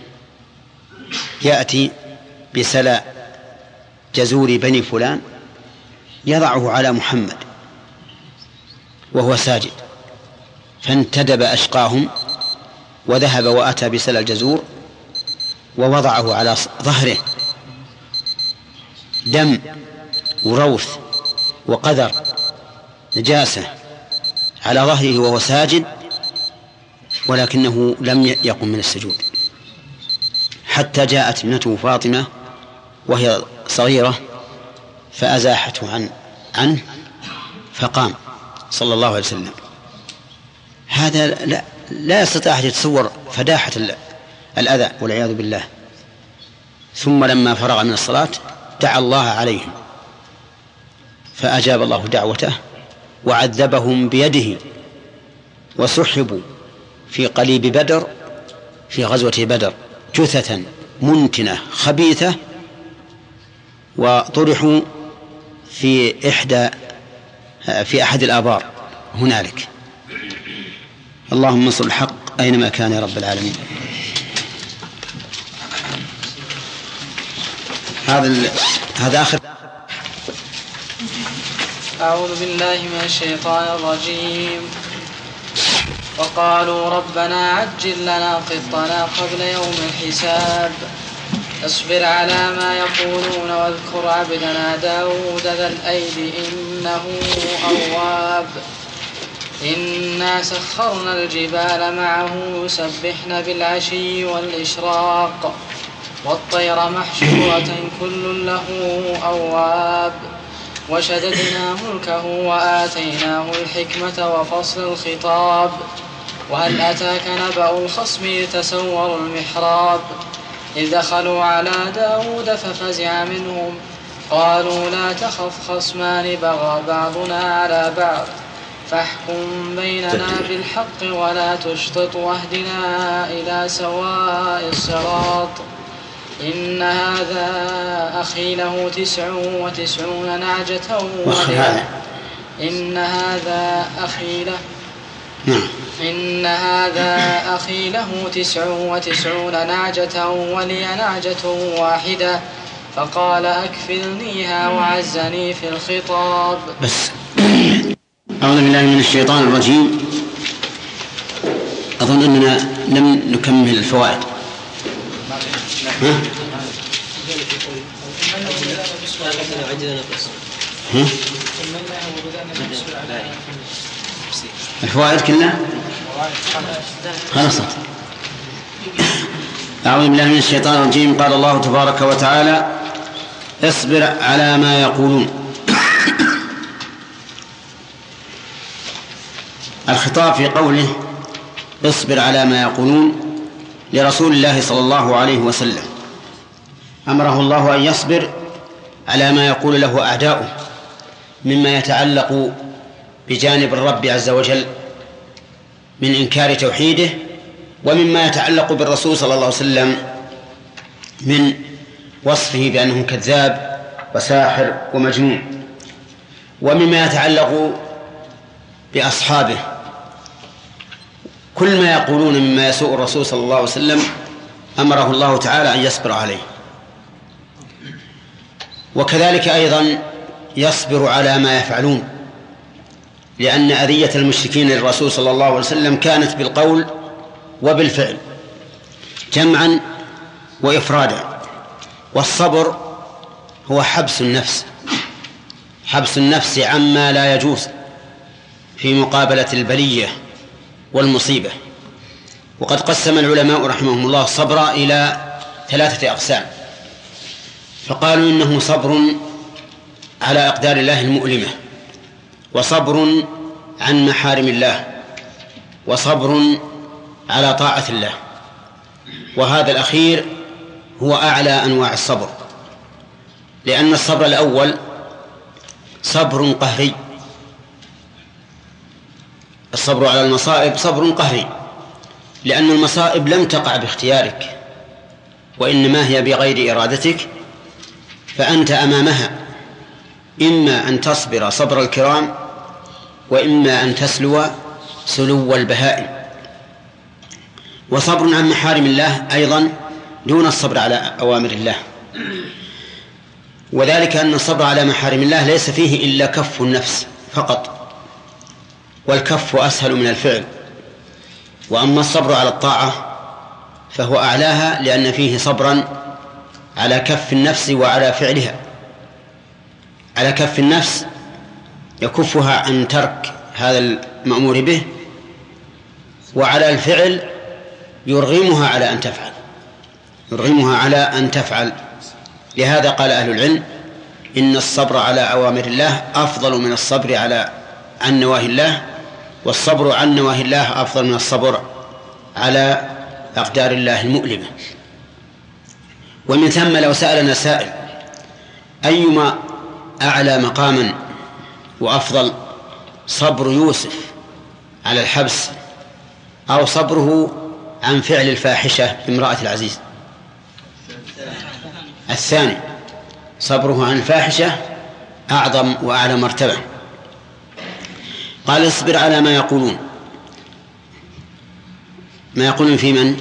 يأتي بسلا جزور بني فلان يضعه على محمد وهو ساجد. فانتدب أشقاهم وذهب وأتى بسلا الجزور ووضعه على ظهره، دم وروث وقذر نجاسة على ظهره وهو ساجد، ولكنه لم يقم من السجود حتى جاءت ابنته فاطمة وهي صغيرة فأزاحته عنه فقام صلى الله عليه وسلم. هذا لا يستطيع أحد يتصور فداحة الأذى والعياذ بالله. ثم لما فرغ من الصلاة دعا الله عليهم فأجاب الله دعوته وعذبهم بيده وسحبوا في قليب بدر في غزوة بدر جثة منتنة خبيثة وطرحوا في أحد الآبار هنالك. اللهم انصر الحق أينما كان يا رب العالمين. هذا آخر. أعوذ بالله من الشيطان الرجيم. وقالوا ربنا عجل لنا قطنا قبل يوم الحساب اصبر على ما يقولون واذكر عبدنا داود ذا الأيد إنه أواب إنا سخرنا الجبال معه يسبحن بالعشي والإشراق والطير محشورة كل له أواب وشددنا ملكه وآتيناه الحكمة وفصل الخطاب وهل أتاك نبأ الخصم إذ تسوروا المحراب إذ دخلوا على داود ففزع منهم قالوا لا تخف خصمان بغى بعضنا على بعض فاحكم بيننا بالحق ولا تشطط واهدنا إلى سواء الصراط إن هذا أخي له 99 نعجة إن هذا أخي له 99 نعجة ولي نعجة واحدة فقال أكفلنيها وعزني في الخطاب. بس أعوذ بالله من الشيطان الرجيم. أظن أننا لم نكمل الفوائد. الفوائد كلها خلصت. أعوذ بالله من الشيطان الرجيم. قال الله تبارك وتعالى اصبر على ما يقولون. الخطاب في قوله اصبر على ما يقولون لرسول الله صلى الله عليه وسلم. أمره الله أن يصبر على ما يقول له أعداؤه مما يتعلق بجانب الرب عز وجل من إنكار توحيده ومما يتعلق بالرسول صلى الله عليه وسلم من وصفه بأنه كذاب وساحر ومجنون ومما يتعلق بأصحابه. كل ما يقولون مما يسوء الرسول صلى الله عليه وسلم أمره الله تعالى أن يصبر عليه. وكذلك أيضا يصبر على ما يفعلون لأن أذية المشركين للرسول صلى الله عليه وسلم كانت بالقول وبالفعل جمعا وإفرادا. والصبر هو حبس النفس عما لا يجوز في مقابلة البلية والمصيبة. وقد قسم العلماء رحمهم الله الصبر إلى 3 أقسام، فقالوا إنه صبر على أقدار الله المؤلمة، وصبر عن محارم الله، وصبر على طاعة الله. وهذا الأخير هو أعلى أنواع الصبر، لأن الصبر الأول صبر قهري. الصبر على المصائب صبر قهري، لأن المصائب لم تقع باختيارك وإنما هي بغير إرادتك، فأنت أمامها إما أن تصبر صبر الكرام وإما أن تسلو سلو البهائم. وصبر عن محارم الله أيضا دون الصبر على أوامر الله، وذلك أن الصبر على محارم الله ليس فيه إلا كف النفس فقط، والكف أسهل من الفعل. وأما الصبر على الطاعة فهو أعلاها، لأن فيه صبرا على كف النفس وعلى فعلها. على كف النفس يكفها عن ترك هذا المأمور به، وعلى الفعل يرغمها على أن تفعل. لهذا قال أهل العلم إن الصبر على أوامر الله أفضل من الصبر عن نواهي الله، والصبر عن نواهي الله أفضل من الصبر على أقدار الله المؤلمة. ومن ثم لو سألنا سائل أيما أعلى مقاما وأفضل، صبر يوسف على الحبس أو صبره عن فعل الفاحشة بامرأة العزيز؟ الثاني، صبره عن الفاحشة أعظم وأعلى مرتبة. قال اصبر على ما يقولون. ما يقولون في من؟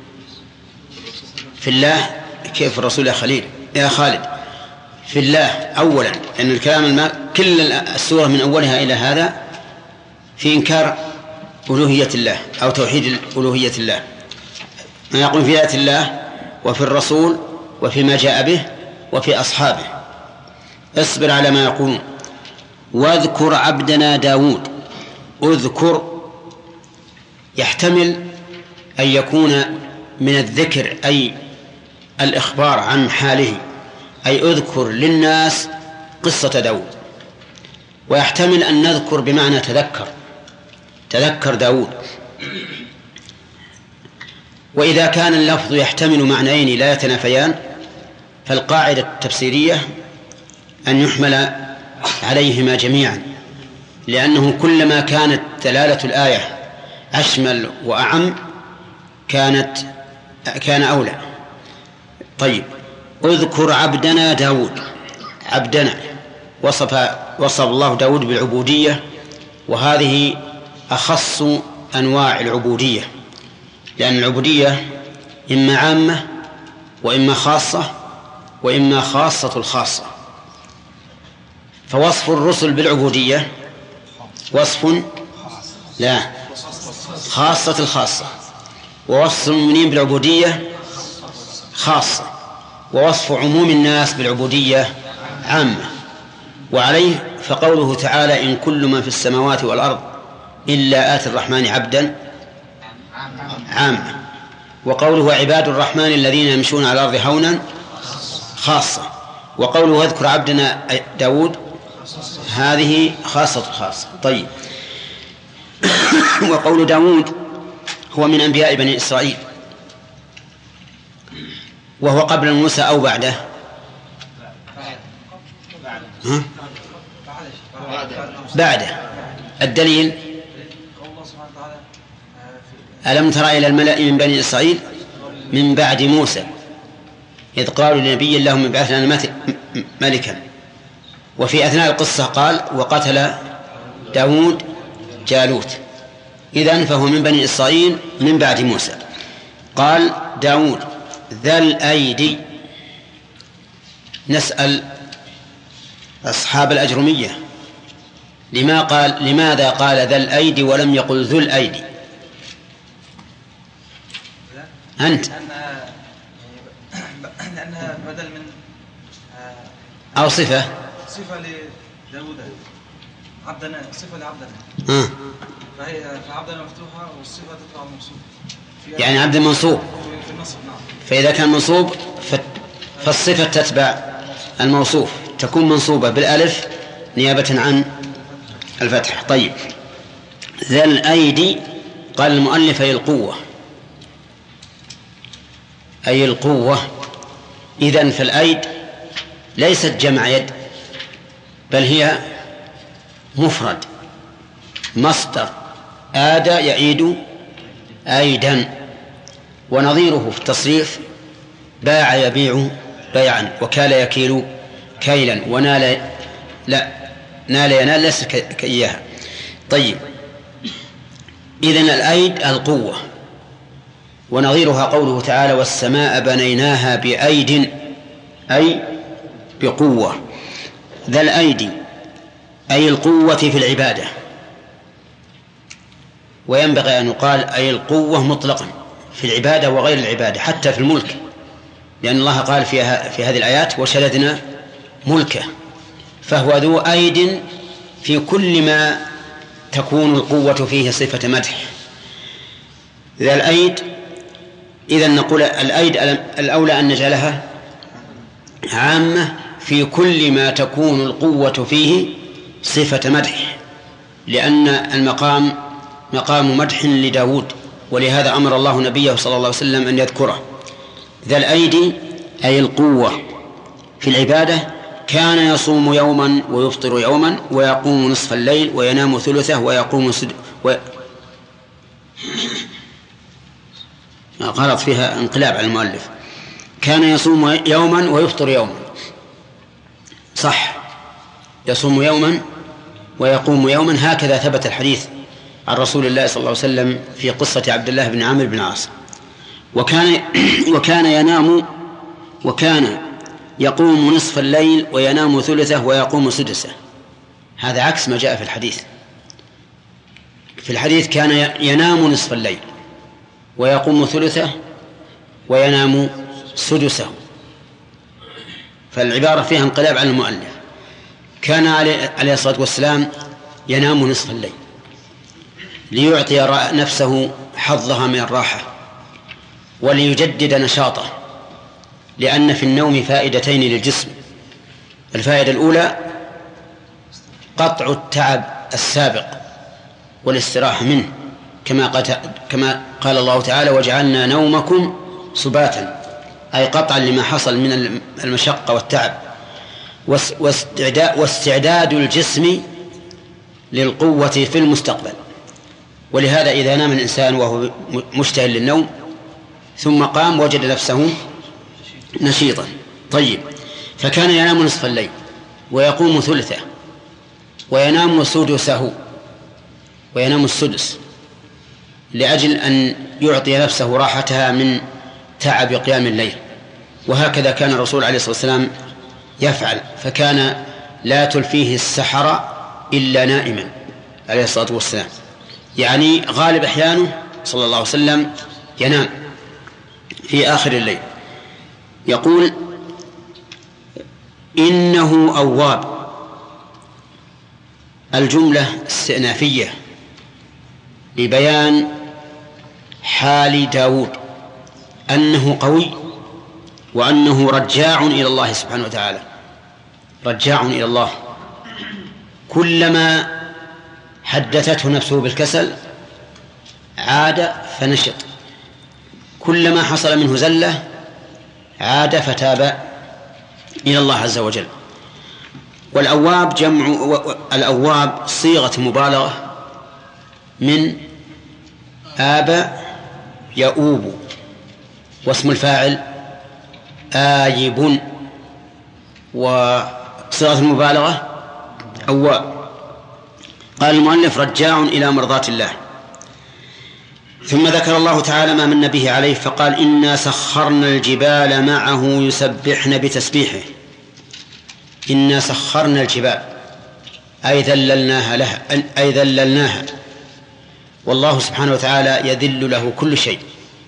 في الله. كيف الرسول يا خليل يا خالد؟ في الله أولا، لأن الكلام كل السورة من أولها إلى هذا في إنكار ألوهية الله أو توحيد ألوهية الله. ما يقول في ذات الله وفي الرسول وفيما جاء به وفي أصحابه. اصبر على ما يقولون. واذكر عبدنا داود. اذكر يحتمل أن يكون من الذكر أي الإخبار عن حاله، أي اذكر للناس قصة داود، ويحتمل أن نذكر بمعنى تذكر داود. وإذا كان اللفظ يحتمل معنيين لا يتنافيان فالقاعدة التفسيرية أن يحمل عليهما جميعا، لأنه كلما كانت دلالة الآية أشمل وأعم كان أولى. طيب، اذكر عبدنا داود. عبدنا وصف الله داود بالعبودية، وهذه أخص أنواع العبودية، لأن العبودية إما عامة وإما خاصة وإما خاصة الخاصة. فوصف الرسل بالعبودية وصف لا خاصة الخاصة، ووصف المؤمنين بالعبودية خاصة، ووصف عموم الناس بالعبودية عامة. وعليه فقوله تعالى إن كل من في السماوات والأرض إلا آتي الرحمن عبدا عامة. وقوله عباد الرحمن الذين يمشون على الأرض هونا خاصة. وقوله واذكر عبدنا داود هذه خاصة الخاصة. طيب، وقول داود هو من أنبياء بني إسرائيل، وهو قبل موسى أو بعده؟ بعده. الدليل ألم تر إلى الملأ من بني إسرائيل من بعد موسى إذ قالوا لنبي اللهم ابعث لنا ملكا. وفي أثناء القصة قال وقتل داود جالوت. إذن فهو من بني إسرائيل من بعد موسى. قال داود ذا الأيدي. نسأل أصحاب الأجرمية لماذا قال ذا الأيدي ولم يقل ذو الأيدي؟ أنت لأنها بدل من أو صفة لداود عبدنا، صفة لعبدنا، فهي عبدنا مفتوحة والصفة تطلع منصوب، يعني عبد منصوب في النصب. نعم. فإذا كان منصوب فالصفة تتبع الموصوف، تكون منصوبة بالألف نيابة عن الفتح. طيب، ذا الأيدي قال المؤلف أي القوة، أي القوة. إذن فالأيد ليست جمع يد، بل هي مفرد مصدر آدى يعيد أيدا. ونظيره في التصريف باع يبيع بيعا، وكال يكيل كيلا، ونال نال ينال ليس كإياها. طيب، إذن الأيد القوة. ونظيرها قوله تعالى والسماء بنيناها بأيد أي بقوة. ذا الأيدي أي القوة في العبادة، وينبغي أن يقال أي القوة مطلقا في العبادة وغير العبادة، حتى في الملك، لأن الله قال في هذه الآيات وشددنا ملكه، فهو ذو أيد في كل ما تكون القوة فيه صفة مدح. ذا الأيد. إذن نقول الأيد الأولى أن نجعلها عامة في كل ما تكون القوة فيه صفة مدح، لأن المقام مقام مدح لداود، ولهذا أمر الله نبيه صلى الله عليه وسلم أن يذكره. ذا الأيدي أي القوة في العبادة كان يصوم يوما ويفطر يوما ويقوم نصف الليل وينام ثلثه ويقوم غلط فيها انقلاب على المؤلف، كان يصوم يوما ويفطر يوما، صح، يصوم يوما ويقوم يوما، هكذا ثبت الحديث عن رسول الله صلى الله عليه وسلم في قصة عبد الله بن عامر بن العاص. وكان يقوم نصف الليل وينام ثلثه ويقوم سدسه، هذا عكس ما جاء في الحديث. في الحديث كان ينام نصف الليل ويقوم ثلثه وينام سدسه، فالعبارة فيها انقلاب على المؤلف. كان عليه الصلاة والسلام ينام نصف الليل ليعطي نفسه حظها من الراحة وليجدد نشاطه، لأن في النوم فائدتين للجسم. الفائدة الأولى قطع التعب السابق والاستراحة منه، كما قال الله تعالى وجعلنا نومكم سباتا، أي قطعا لما حصل من المشقة والتعب، واستعداد الجسم للقوة في المستقبل. ولهذا إذا نام الإنسان وهو مشتهل للنوم ثم قام وجد نفسه نشيطا. طيب، فكان ينام نصف الليل ويقوم ثلثه وينام سدسه وينام السدس لأجل أن يعطي نفسه راحتها من تعب قيام الليل. وهكذا كان الرسول عليه الصلاة والسلام يفعل، فكان لا تلفيه السحر إلا نائما عليه الصلاة والسلام، يعني غالب أحيانه صلى الله عليه وسلم ينام في آخر الليل. يقول إنه أواب، الجملة استئنافية لبيان حال داود أنه قوي وأنه رجاع إلى الله سبحانه وتعالى، رجاع إلى الله. كلما حدثته نفسه بالكسل عاد فنشط، كلما حصل منه زلة عاد فتاب إلى الله عز وجل. والأواب الأواب صيغة مبالغة من آب يؤوب، واسم الفاعل آيب، وصيغة المبالغة أواب. قال المؤلف رجاع إلى مرضاة الله. ثم ذكر الله تعالى ما من به عليه فقال إنا سخرنا الجبال معه يسبحن بتسبيحه. إنا سخرنا الجبال أي ذللناها، والله سبحانه وتعالى يذل له كل شيء،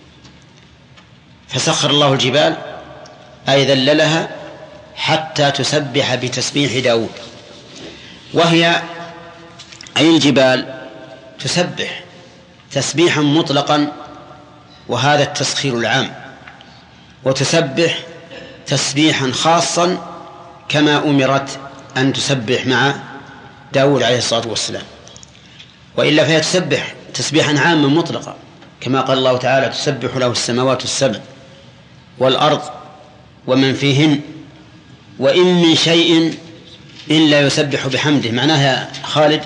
فسخر الله الجبال أي ذللها حتى تسبح بتسبيح داود. وهي أي الجبال تسبح تسبيحا مطلقا، وهذا التسخير العام، وتسبح تسبيحا خاصا كما أمرت أن تسبح مع داود عليه الصلاة والسلام، وإلا فهي تسبح تسبيحا عاما مطلقا، كما قال الله تعالى تسبح له السماوات السبع والأرض ومن فيهن وإن من شيء إلا يسبح بحمده. معناها خالد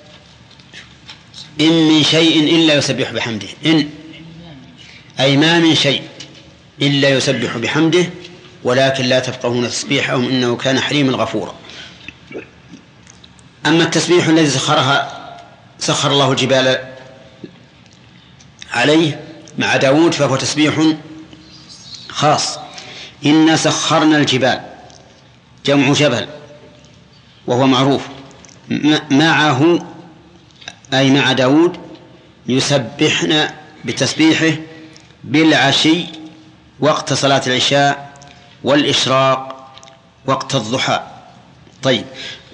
إن من شيء إلا يسبح بحمده، إن أي ما من شيء إلا يسبح بحمده ولكن لا تفقهون تسبيحهم إنه كان حليما غفورا. أما التسبيح الذي سخر الله الجبال عليه مع داود فهو تسبيح خاص. إنا سخرنا الجبال جمع جبل وهو معروف، معه أي مع داود يسبحن بتسبيحه بالعشي وقت صلاة العشاء والإشراق وقت الضحى. طيب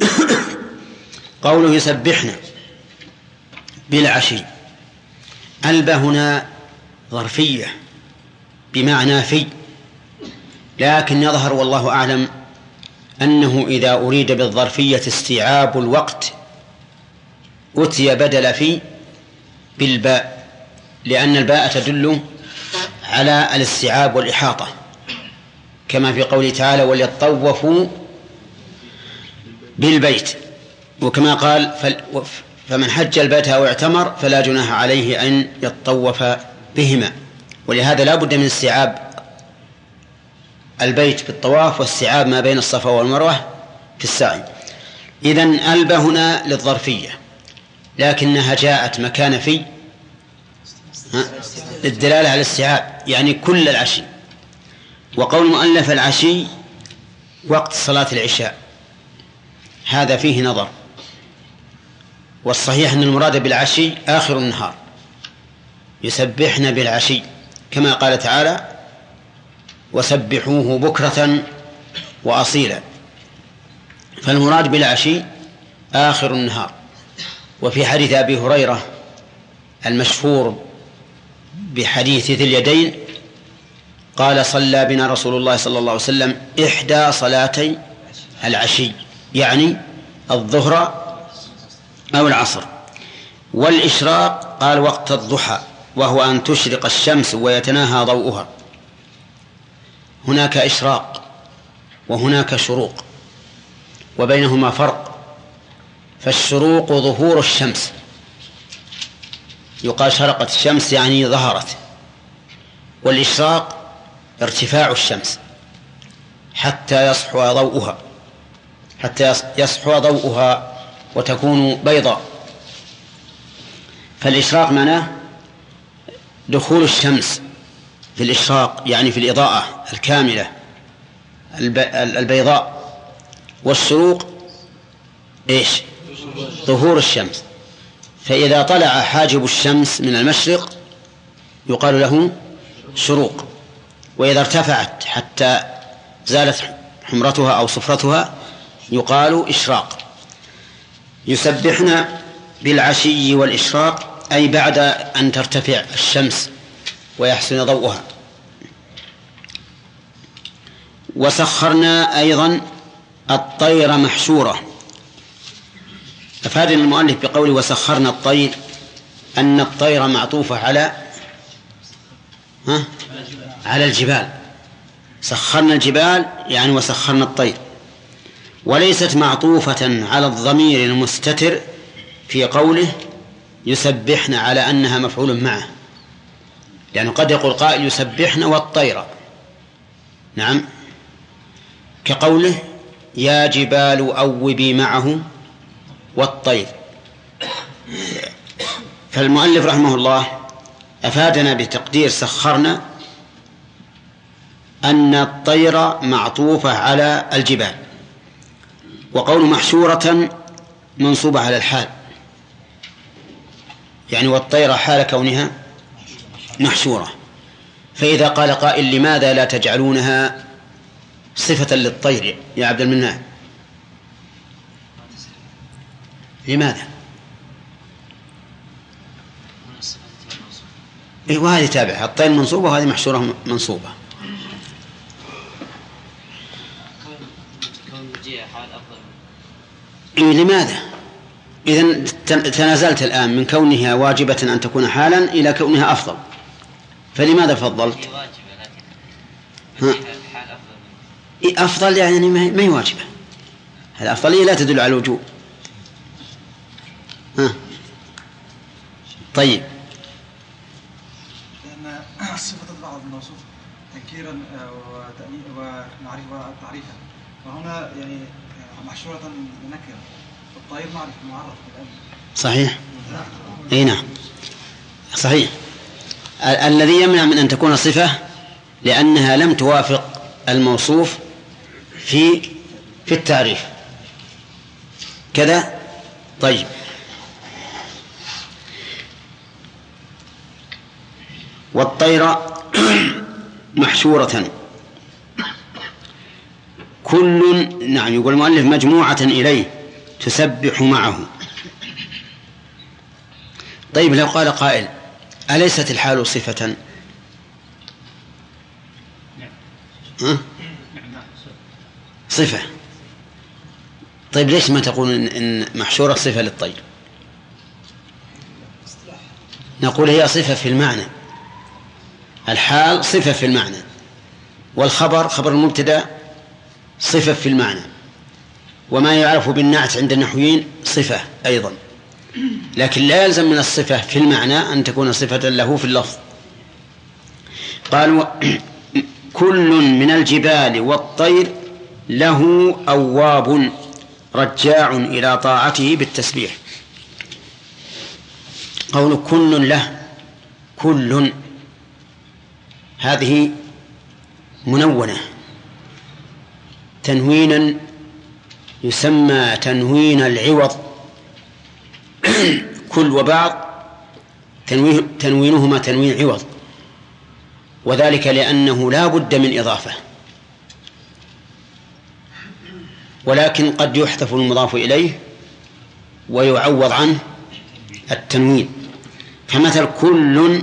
قوله يسبحن بالعشي، البا هنا ظرفية بمعنى في، لكن يظهر والله أعلم أنه إذا أريد بالظرفية استيعاب الوقت أتي بدل في بالباء، لأن الباء تدل على الاستيعاب والإحاطة، كما في قوله تعالى وليطوفوا بالبيت، وكما قال فمن حج البيت أو اعتمر فلا جناح عليه أن يطوف بهما. ولهذا لا بد من استيعاب البيت بالطواف واستيعاب ما بين الصفا والمروة في السعي. إذن ألبى هنا للظرفية، لكنها جاءت مكان في للدلالة على الاستيعاب، يعني كل العشي. وقول المؤلف العشي وقت صلاة العشاء هذا فيه نظر، والصحيح أن المراد بالعشي آخر النهار، يسبحن بالعشي كما قال تعالى وسبحوه بكرة وأصيلا، فالمراد بالعشي آخر النهار. وفي حديث أبي هريرة المشهور بحديث ذي اليدين قال صلى بنا رسول الله صلى الله عليه وسلم إحدى صلاتي العشي، يعني الظهر أو العصر. والإشراق قال وقت الضحى، وهو أن تشرق الشمس ويتناهى ضوءها. هناك إشراق وهناك شروق وبينهما فرق. فالشروق ظهور الشمس، يقال شرقت الشمس يعني ظهرت. والإشراق ارتفاع الشمس حتى يصحو ضوءها وتكون بيضاء. فالإشراق معناه دخول الشمس في الإشراق، يعني في الإضاءة الكاملة البيضاء. والشروق إيش؟ ظهور الشمس. فإذا طلع حاجب الشمس من المشرق يقال له شروق، وإذا ارتفعت حتى زالت حمرتها أو صفرتها يقال إشراق. يسبحن بالعشي والإشراق أي بعد أن ترتفع الشمس ويحسن ضوءها. وسخرنا أيضا الطير محشورة. أفاد المؤلف بقوله وسخرنا الطير أن الطير معطوفة على الجبال. سخرنا الجبال يعني وسخرنا الطير، وليست معطوفة على الضمير المستتر في قوله يسبحن على أنها مفعول معه، يعني قد يقول قائل يسبحن والطير، نعم، كقوله يا جبال أوبي معه والطير. فالمؤلف رحمه الله أفادنا بتقدير سخرنا أن الطير معطوفة على الجبال، وقول محشورة منصوبة على الحال، يعني والطير حال كونها محشورة. فإذا قال قائل لماذا لا تجعلونها صفة للطير يا عبد المنان؟ لماذا؟ وهذه تابعة، الطير منصوبة وهذه محشورة منصوبة. لماذا؟ إذن تنازلت الآن من كونها واجبة أن تكون حالا إلى كونها أفضل، فلماذا فضلت؟ أفضل يعني ما هي واجبة، الأفضلية لا تدل على الوجوب. طيب، لأن الصفة تتبع الموصوف تنكيرا وتعريفا، وهنا يعني محشورة نكرة، والطير معرف الآن. صحيح، أي نعم صحيح. الذي يمنع من أن تكون صفة لأنها لم توافق الموصوف في التعريف كذا. طيب، والطير محشورة كل، نعم، يقول المؤلف مجموعة إليه تسبح معه. طيب، لو قال قائل أليست الحال صفة؟ صفة، طيب ليش ما تقول إن محشورة صفة للطير؟ نقول هي صفة في المعنى، الحال صفة في المعنى، والخبر خبر المبتدأ صفة في المعنى، وما يعرف بالنعت عند النحويين صفة أيضا، لكن لا يلزم من الصفة في المعنى أن تكون صفة له في اللفظ. قالوا كل من الجبال والطير له أواب رجاع إلى طاعته بالتسبيح. قول كل له، كل هذه منونة تنوينا يسمى تنوين العوض. كل وبعض تنوينهما تنوين عوض، وذلك لأنه لا بد من إضافة، ولكن قد يحذف المضاف إليه ويعوض عنه التنوين. فمثل كل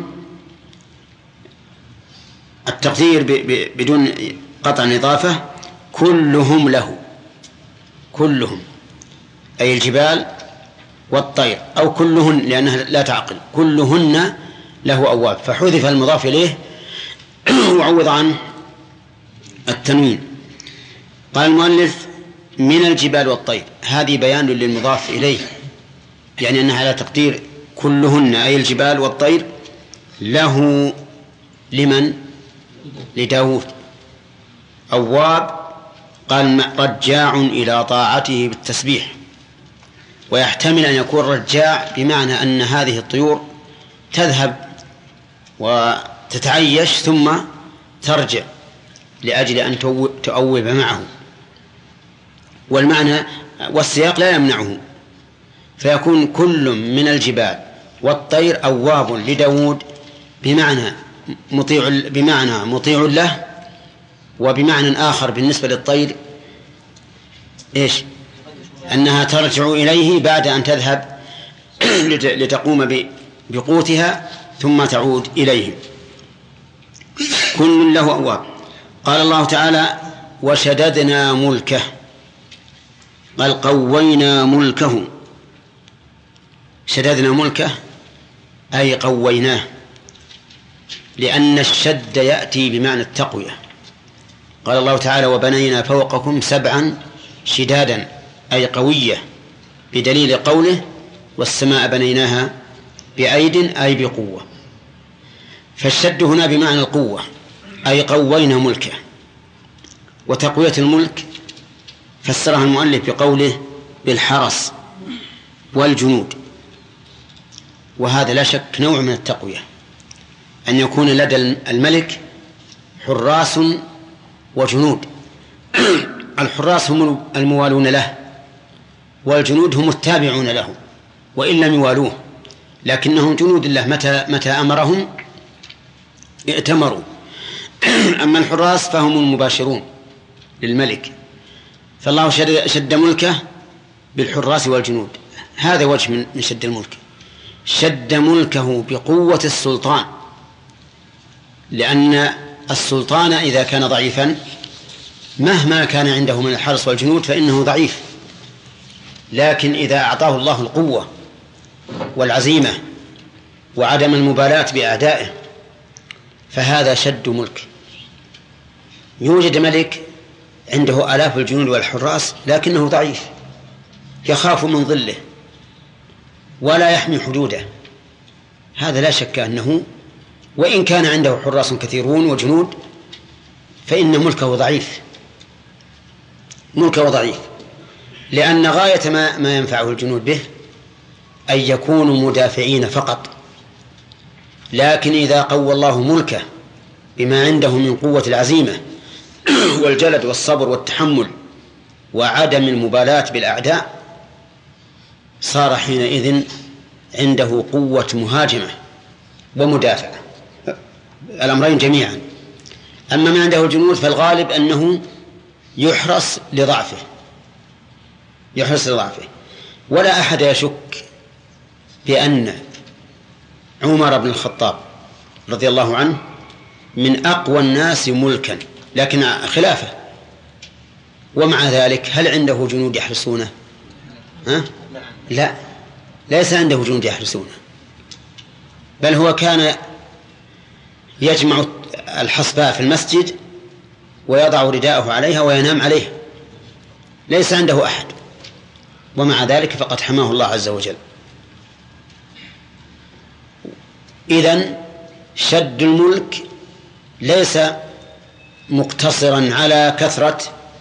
التقدير بدون قطع إضافة كلهم له، كلهم أي الجبال والطير، أو كلهن لأنها لا تعقل، كلهن له أواب، فحذف المضاف إليه وعوض عنه التنوين. قال المؤلف من الجبال والطير، هذه بيان للمضاف إليه، يعني أنها على تقدير كلهن أي الجبال والطير له لمن؟ لداود. أواب قال رجاع إلى طاعته بالتسبيح، ويحتمل أن يكون رجاع بمعنى أن هذه الطيور تذهب وتتعيش ثم ترجع لأجل أن تؤوب معه، والمعنى والسياق لا يمنعه، فيكون كل من الجبال والطير أواب لداود بمعنى مطيع له، وبمعنى آخر بالنسبة للطير إيش؟ أنها ترجع إليه بعد أن تذهب لتقوم بقوتها ثم تعود إليه. كل له أواب. قال الله تعالى وشددنا ملكه، قال قوينا ملكه. شددنا ملكه أي قويناه، لأن الشد يأتي بمعنى التقوية. قال الله تعالى وبنينا فوقكم 7 شدادا أي قوية، بدليل قوله والسماء بنيناها بأيد أي بقوة. فالشد هنا بمعنى القوة أي قوينا ملكه. وتقوية الملك فسرها المؤلف بقوله بالحرس والجنود، وهذا لا شك نوع من التقوية، أن يكون لدى الملك حراس وجنود. الحراس هم الموالون له، والجنود هم التابعون له وإن لم يوالوه، لكنهم جنود الله متى أمرهم ائتمروا. أما الحراس فهم المباشرون للملك، فالله شد ملكه بالحراس والجنود. هذا وجه من شد الملك. شد ملكه بقوة السلطان، لأن السلطان إذا كان ضعيفا مهما كان عنده من الحرس والجنود فإنه ضعيف، لكن إذا أعطاه الله القوة والعزيمة وعدم المبالاة بأعدائه فهذا شد ملك. يوجد ملك عنده آلاف الجنود والحراس لكنه ضعيف، يخاف من ظله ولا يحمي حدوده، هذا لا شك أنه وإن كان عنده حراس كثيرون وجنود فإن ملكه ضعيف، ملكه ضعيف، لأن غاية ما ينفعه الجنود به أن يكونوا مدافعين فقط. لكن إذا قوى الله ملكه بما عنده من قوة العزيمة والجلد والصبر والتحمل وعدم المبالاة بالأعداء صار حينئذ عنده قوة مهاجمة ومدافعة، الأمرين جميعا. أما من عنده الجنود فالغالب أنه يحرس لضعفه، ولا أحد يشك بأن عمر بن الخطاب رضي الله عنه من أقوى الناس ملكا، لكن خلافه ومع ذلك هل عنده جنود يحرسونه؟ لا، ليس عنده جنود يحرسونه، بل هو كان يجمع الحصباء في المسجد ويضع رداءه عليها وينام عليه، ليس عنده أحد، ومع ذلك فقد حماه الله عز وجل. إذن شد الملك ليس مقتصرا على كثرة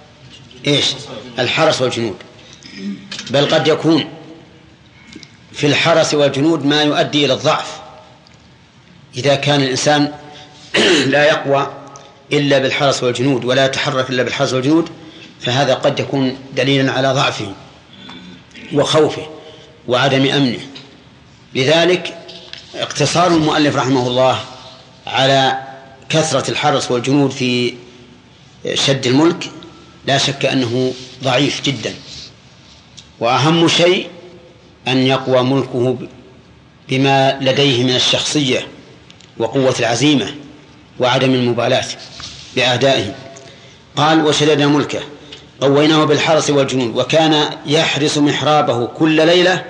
الحرس والجنود، بل قد يكون في الحرس والجنود ما يؤدي إلى الضعف. إذا كان الإنسان لا يقوى إلا بالحرس والجنود ولا يتحرك إلا بالحرس والجنود، فهذا قد يكون دليلا على ضعفه وخوفه وعدم أمنه. لذلك اقتصار المؤلف رحمه الله على كثرة الحرس والجنود في شد الملك لا شك أنه ضعيف جدا، وأهم شيء أن يقوى ملكه بما لديه من الشخصية وقوة العزيمة وعدم المبالاة بأعدائه. قال وشددنا ملكه قويناه بالحرس والجنود وكان يحرس محرابه كل ليلة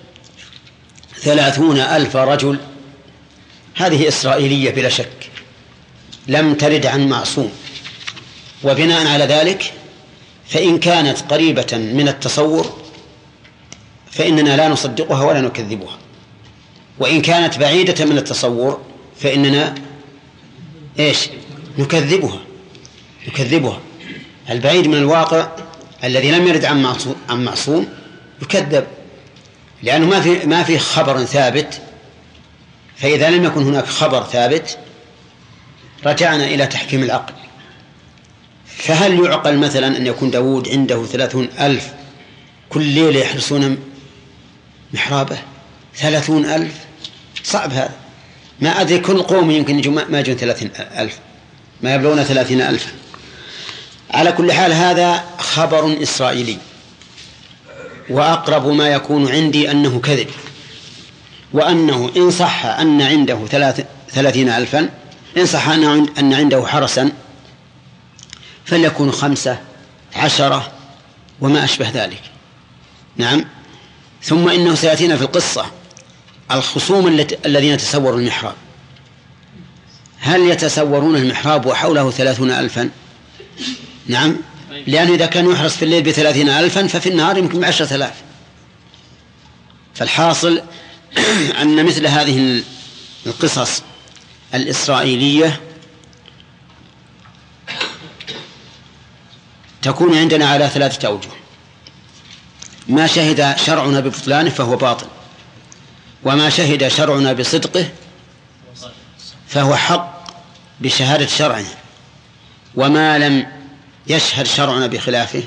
30,000 رجل. هذه إسرائيلية بلا شك، لم ترد عن معصوم، وبناء على ذلك فإن كانت قريبة من التصور فإننا لا نصدقها ولا نكذبها، وإن كانت بعيدة من التصور فإننا نكذبها. البعيد من الواقع الذي لم يرد عن معصوم يكذب، لأنه ما في خبر ثابت، فإذا لم يكن هناك خبر ثابت رجعنا إلى تحكيم العقل. فهل يعقل مثلا أن يكون داود عنده 30,000 كل ليلة يحرسون محرابه؟ 30,000 صعب هذا، ما أدري كل قوم يمكن ما يجون 30,000، ما يبلغون 30,000. على كل حال هذا خبر إسرائيلي، وأقرب ما يكون عندي أنه كذب، وأنه إن صح أن عنده 30,000، إن صح أن عنده حرسا فليكون 5 10 وما أشبه ذلك. نعم. ثم إنه سيأتينا في القصة الخصوم الذين تسوروا المحراب، هل يتسورون المحراب وحوله 30,000؟ نعم، لأنه إذا كان يحرس في الليل 30,000 ففي النهار يمكن 10,000. فالحاصل أن مثل هذه القصص الإسرائيلية تكون عندنا على 3 أوجه: ما شهد شرعنا ببطلانه فهو باطل، وما شهد شرعنا بصدقه فهو حق بشهادة شرعنا، وما لم يشهد شرعنا بخلافه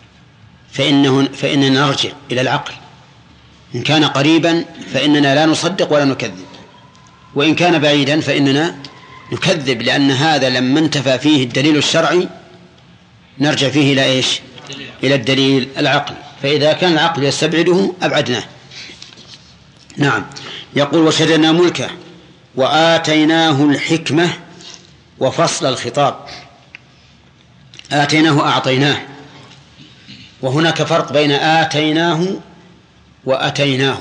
فإننا نرجع إلى العقل. إن كان قريبا فإننا لا نصدق ولا نكذب، وإن كان بعيدا فإننا نكذب، لأن هذا لما انتفى فيه الدليل الشرعي نرجع فيه إلى إلى الدليل العقل، فإذا كان العقل يستبعده أبعدناه. نعم. يقول وشددنا ملكه وآتيناه الحكمة وفصل الخطاب. آتيناه أعطيناه، وهناك فرق بين آتيناه وأتيناه.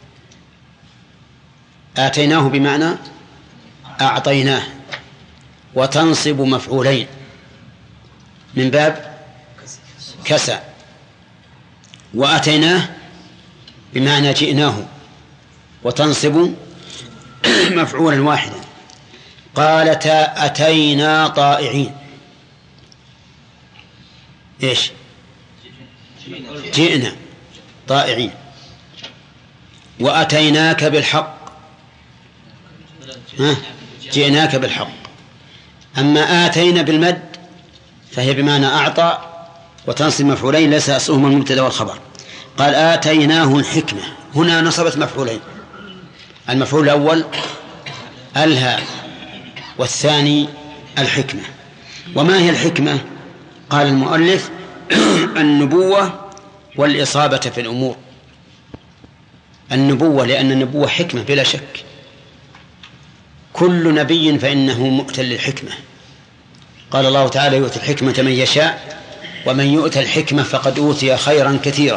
آتيناه بمعنى أعطيناه، وتنصب مفعولين من باب كسى، وأتيناه بمعنى جئناه وتنصب مفعولا واحدا. قالتا أتينا طائعين. جئنا طائعين. وأتيناك بالحق، جئناك بالحق. أما آتينا بالمد فهي بمعنى أعطى وتنصب مفعولين ليس أصلهما المبتدأ والخبر. قال آتيناه الحكمة، هنا نصبت مفعولين، المفعول الأول ألها والثاني الحكمة. وما هي الحكمة؟ قال المؤلف النبوة والإصابة في الأمور. النبوة لأن النبوة حكمة بلا شك، كل نبي فإنه مؤتى للحكمة. قال الله تعالى يؤتي الحكمة من يشاء ومن يؤت الحكمة فقد أوتي خيرا كثيرا.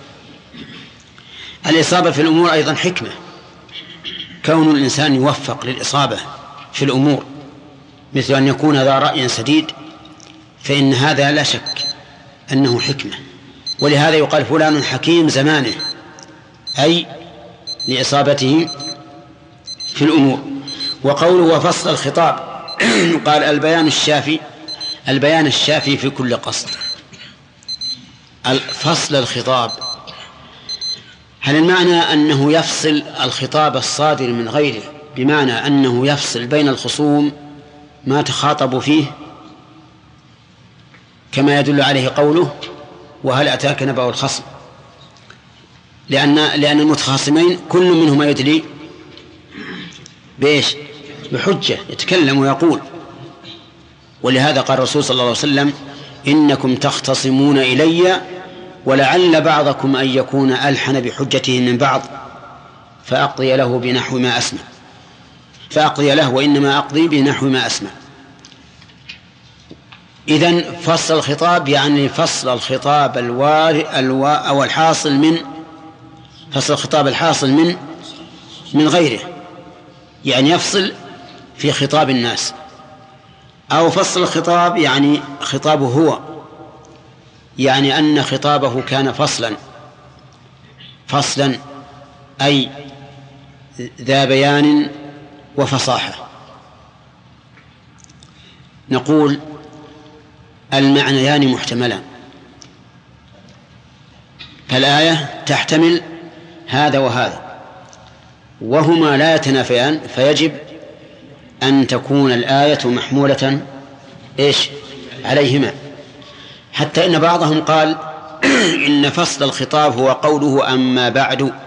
الإصابة في الأمور أيضا حكمة، كون الإنسان يوفق للإصابة في الأمور، مثل أن يكون ذا رأي سديد، فإن هذا لا شك أنه حكمة. ولهذا يقال فلان حكيم زمانه، أي لإصابته في الأمور. وقوله وفصل الخطاب قال البيان الشافي في كل قصد. فصل الخطاب، هل المعنى أنه يفصل الخطاب الصادر من غيره، بمعنى أنه يفصل بين الخصوم ما تخاطبوا فيه، كما يدل عليه قوله وهل أتاك نبأ الخصم، لأن المتخاصمين كل منهما يدلي بإيش؟ بحجة، يتكلم ويقول. ولهذا قال الرسول صلى الله عليه وسلم إنكم تختصمون إلي ولعل بعضكم أن يكون ألحن بحجته من بعض فأقضي له بنحو ما أسمع، فأقضي له وإنما أقضي بنحو ما أسمع. إذن فصل الخطاب يعني فصل الخطاب أو الحاصل من فصل الخطاب الحاصل من غيره، يعني يفصل في خطاب الناس. أو فصل الخطاب يعني خطابه هو، يعني أن خطابه كان فصلا أي ذا بيان وفصاحة. نقول المعنيان محتملان، فالآية تحتمل هذا وهذا وهما لا يتنافيان، فيجب أن تكون الآية محمولة عليهما. حتى إن بعضهم قال إن فصل الخطاب هو قوله أما بعد،